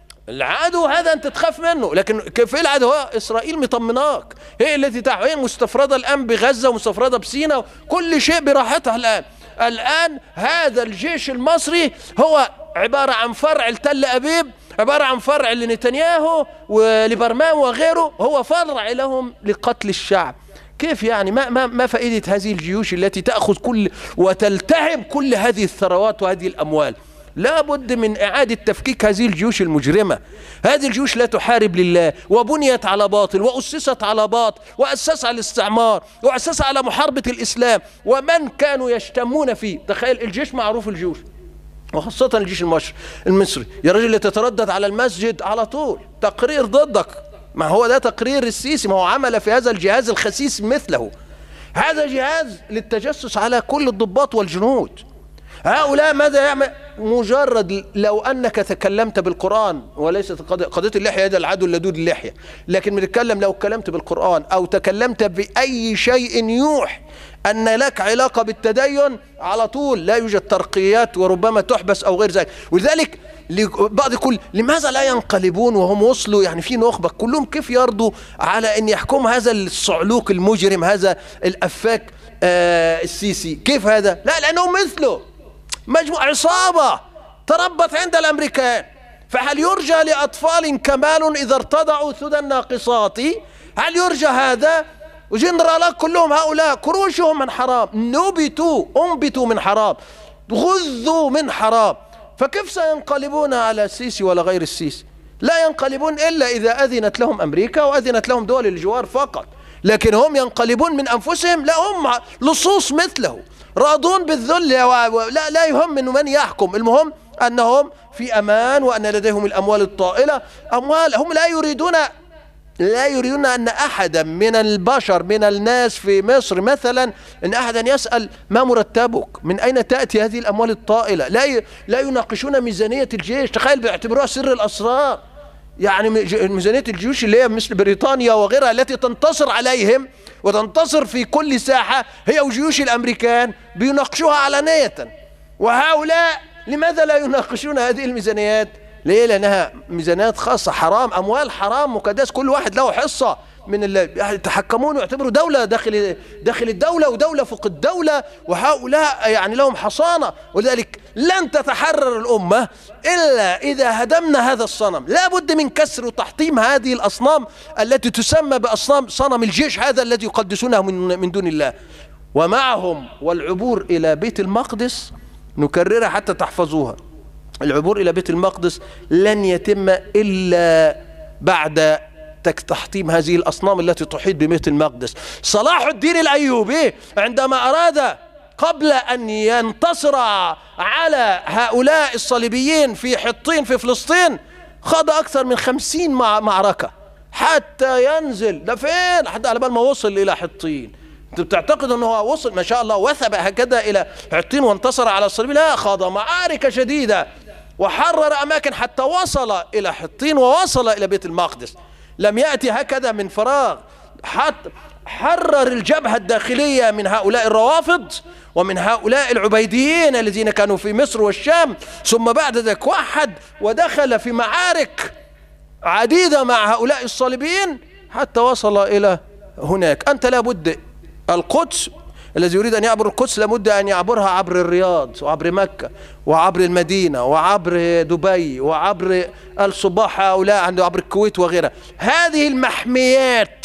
العدو هذا أنت تخاف منه، لكن كيف العدو؟ هو إسرائيل مطمناك، هي التي هي مستفردة الآن بغزة ومستفردة بسيناء، كل شيء براحتها الآن. الآن هذا الجيش المصري هو عبارة عن فرع لتل أبيب، عبارة عن فرع لنتنياهو ولبرمان وغيره، هو فرع لهم لقتل الشعب. كيف يعني؟ ما ما ما فائدة هذه الجيوش التي تأخذ كل وتلتهم كل هذه الثروات وهذه الأموال؟ لا بد من إعادة تفكيك هذه الجيوش المجرمة. هذه الجيوش لا تحارب لله، وبنيت على باطل، وأسست على باطل، وأسس على الاستعمار، وأسس على محاربة الإسلام ومن كانوا يشتمون فيه. تخيل الجيش معروف، الجيوش وخاصة الجيش المصري يا رجل تتردد على المسجد على طول تقرير ضدك. ما هو ده تقرير السيسي، ما هو عمل في هذا الجهاز الخسيس مثله. هذا جهاز للتجسس على كل الضباط والجنود. هؤلاء ماذا يعمل؟ مجرد لو أنك تكلمت بالقرآن، وليست قضية اللحية هذا العدو اللدود اللحية، لكن بنتكلم لو كلمت بالقرآن أو تكلمت بأي شيء يوحي أن لك علاقة بالتدين، على طول لا يوجد ترقيات وربما تحبس أو غير ذلك. ولذلك بعض يقول لماذا لا ينقلبون وهم وصلوا يعني في نخبة كلهم، كيف يرضوا على أن يحكم هذا الصعلوك المجرم، هذا الأفاك آه السيسي؟ كيف هذا؟ لا، لأنه مثله مجموعة عصابة تربت عند الأمريكان. فهل يرجى لأطفال كمال إذا ارتضعوا ثدى الناقصات؟ هل يرجى هذا؟ وجنرالات كلهم هؤلاء كروشهم من حرام، نبتوا أنبتوا من حرام، غذوا من حرام. فكيف سينقلبون على السيسي ولا غير السيسي؟ لا ينقلبون إلا إذا أذنت لهم أمريكا وأذنت لهم دول الجوار فقط، لكن هم ينقلبون من أنفسهم؟ لا، هم لصوص مثله راضون بالذل. لا لا يهم من من يحكم، المهم أنهم في أمان وأن لديهم الأموال الطائلة. أموال هم لا يريدون لا يريدون أن أحدا من البشر من الناس في مصر مثلا أن أحدا يسأل ما مرتبك، من أين تأتي هذه الأموال الطائلة. لا ي... لا يناقشون ميزانية الجيش، تخيل بيعتبروها سر الأسرار. يعني ميزانية الجيوش اللي هي مثل بريطانيا وغيرها التي تنتصر عليهم وتنتصر في كل ساحة، هي وجيوش الأمريكان بيناقشوها علانية. وهؤلاء لماذا لا يناقشون هذه الميزانيات؟ ليه؟ لأنها ميزانيات خاصة، حرام، أموال حرام مقدس، كل واحد له حصة من اللي يتحكمون ويعتبروا دولة داخل داخل الدولة ودولة فوق الدولة، وهؤلاء يعني لهم حصانة. ولذلك لن تتحرر الأمة إلا إذا هدمنا هذا الصنم. لا بد من كسر وتحطيم هذه الأصنام التي تسمى بأصنام صنم الجيش هذا الذي يقدسونه من من دون الله. ومعهم والعبور إلى بيت المقدس، نكررها حتى تحفظوها، العبور إلى بيت المقدس لن يتم إلا بعد تحطيم هذه الأصنام التي تحيط ببيت المقدس. صلاح الدين الأيوبي عندما أراد قبل أن ينتصر على هؤلاء الصليبيين في حطين في فلسطين خاض أكثر من خمسين معركة حتى ينزل ده فين، حتى على بال ما وصل إلى حطين. أنت بتعتقد أنه هو وصل ما شاء الله وثب هكذا إلى حطين وانتصر على الصليبيين؟ لا، خاض معارك شديدة وحرر أماكن حتى وصل إلى حطين ووصل إلى بيت المقدس. لم يأتي هكذا من فراغ، حتى حرر الجبهة الداخلية من هؤلاء الروافض ومن هؤلاء العبيديين الذين كانوا في مصر والشام، ثم بعد ذلك وحد ودخل في معارك عديدة مع هؤلاء الصليبيين حتى وصل إلى هناك. أنت لابد القدس، الذي يريد أن يعبر القدس لابد أن يعبرها عبر الرياض وعبر مكة وعبر المدينة وعبر دبي وعبر الصباح هؤلاء عنده عبر الكويت وغيرها. هذه المحميات،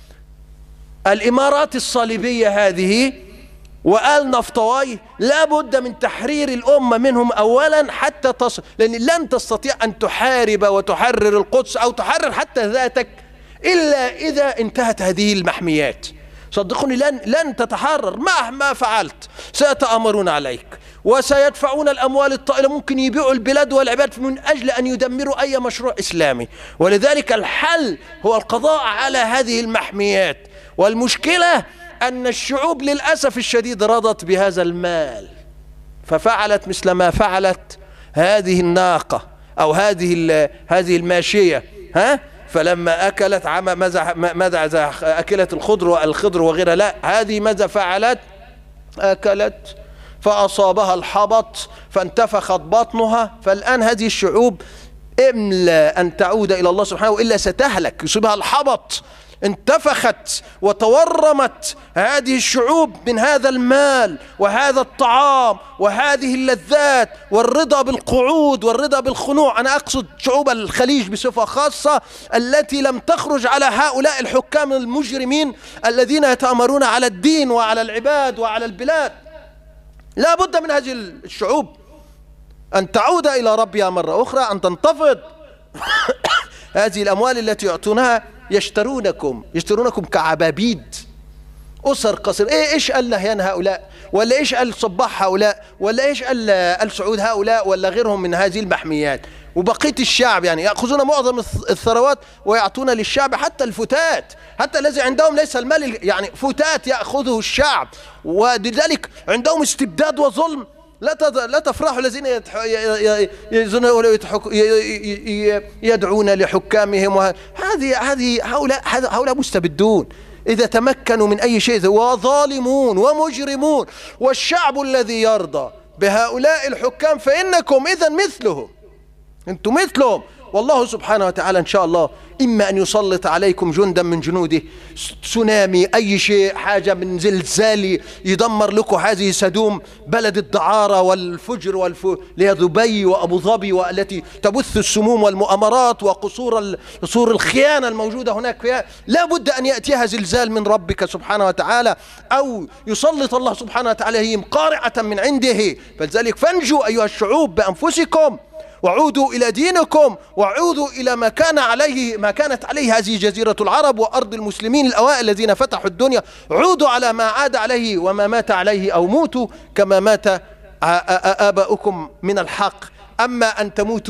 الإمارات الصليبية هذه وآل نفطواي، لابد من تحرير الأمة منهم أولا حتى تصل، لأن لن تستطيع أن تحارب وتحرر القدس أو تحرر حتى ذاتك إلا إذا انتهت هذه المحميات. صدقوني لن لن تتحرر مهما فعلت، سيتآمرون عليك وسيدفعون الأموال الطائلة، ممكن يبيعوا البلاد والعباد من أجل أن يدمروا أي مشروع إسلامي. ولذلك الحل هو القضاء على هذه المحميات. والمشكلة أن الشعوب للأسف الشديد رضت بهذا المال، ففعلت مثل ما فعلت هذه الناقة أو هذه هذه الماشية، ها؟ فلما أكلت عم ماذا ماذا أكلت الخضر والخضر وغيرها، لا، هذه ماذا فعلت؟ أكلت فأصابها الحبط فانتفخت بطنها. فالآن هذه الشعوب إملا أن تعود إلى الله سبحانه وإلا ستهلك، يصيبها الحبط. انتفخت وتورمت هذه الشعوب من هذا المال وهذا الطعام وهذه اللذات والرضا بالقعود والرضا بالخنوع. أنا أقصد شعوب الخليج بصفة خاصة التي لم تخرج على هؤلاء الحكام المجرمين الذين يتآمرون على الدين وعلى العباد وعلى البلاد. لا بد من هذه الشعوب أن تعود إلى ربها مرة أخرى، أن تنتفض. هذه الأموال التي يعطونها يشترونكم يشترونكم كعبابيد، أسر قصر. إيه إيش قال نهيان هؤلاء، ولا إيش قال صباح هؤلاء، ولا إيش قال السعود هؤلاء، ولا غيرهم من هذه المحميات. وبقية الشعب يعني يأخذون معظم الثروات ويعطون للشعب حتى الفتات، حتى الذي عندهم ليس المال، يعني فتات يأخذه الشعب. ولذلك عندهم استبداد وظلم. لا لا تفرحوا الذين يدعون لحكامهم. هذه هذه هؤلاء هؤلاء مستبدون إذا تمكنوا من أي شيء، وظالمون ومجرمون. والشعب الذي يرضى بهؤلاء الحكام فإنكم إذا مثلهم، أنتم مثلهم. والله سبحانه وتعالى إن شاء الله إما أن يسلط عليكم جندا من جنوده، تسونامي، أي شيء، حاجة من زلزال يدمر لكم هذه سدوم بلد الدعارة والفجر والف... دبي وأبو ظبي، والتي تبث السموم والمؤامرات وقصور قصور الخيانة الموجودة هناك فيها. لا بد أن يأتيها زلزال من ربك سبحانه وتعالى، أو يسلط الله سبحانه وتعالى هي قارعة من عنده. فلذلك فانجوا أيها الشعوب بأنفسكم، وعودوا إلى دينكم، وعودوا إلى ما كان عليه ما كانت عليه هذه جزيرة العرب وأرض المسلمين الأوائل الذين فتحوا الدنيا. عودوا على ما عاد عليه وما مات عليه، أو موتوا كما مات آباؤكم من الحق. أما أن تموتوا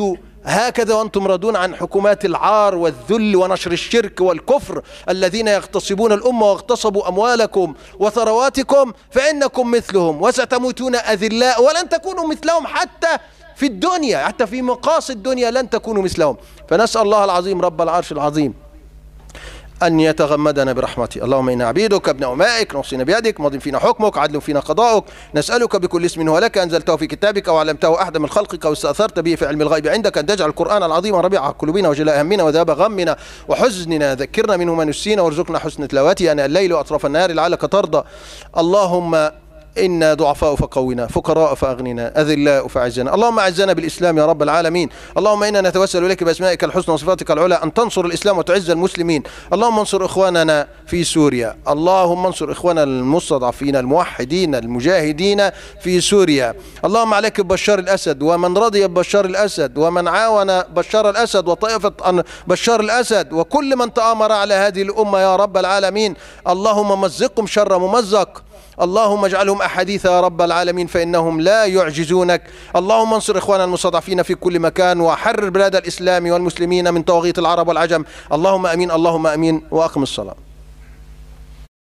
هكذا وأنتم راضون عن حكومات العار والذل ونشر الشرك والكفر الذين يغتصبون الأمة واغتصبوا أموالكم وثرواتكم، فإنكم مثلهم وستموتون أذلاء ولن تكونوا مثلهم حتى في الدنيا، حتى في مقاصد الدنيا لن تكونوا مثلهم. فنسأل الله العظيم رب العرش العظيم أن يتغمدنا برحمته. اللهم إنا عبيدك ابن أمائك نوصينا بيدك، ماض فينا حكمك، عدل فينا قضاؤك، نسألك بكل اسم هو لك أنزلته في كتابك وعلمته أحد من خلقك واستأثرت به في علم الغيب عندك أن تجعل القرآن العظيم ربيع قلوبنا وجلاء همنا وذهاب غمنا وحزننا، ذكرنا منه ما نسينا وارزقنا حسن تلاوته أناء الليل وأطراف النهار لعلك ترضى. اللهم إنا ضعفاء فقونا، فقراء فأغننا، أذلاء فأعزنا. اللهم أعزنا بالإسلام يا رب العالمين. اللهم إنا نتوسل إليك بأسمائك الحسنى وصفاتك العلى أن تنصر الإسلام وتعز المسلمين. اللهم انصر إخواننا في سوريا، اللهم انصر إخواننا المستضعفين الموحدين المجاهدين في سوريا. اللهم عليك ببشار الأسد ومن رضي ببشار الأسد ومن عاون بشار الأسد وطائفة بشار الأسد وكل من تآمر على هذه الأمة يا رب العالمين. اللهم مزقهم شر ممزق، اللهم اجعلهم أحاديث يا رب العالمين فإنهم لا يعجزونك. اللهم انصر إخواننا المستضعفين في كل مكان وحرر بلاد الإسلام والمسلمين من طواغيت العرب والعجم. اللهم أمين اللهم أمين، وأقم الصلاة.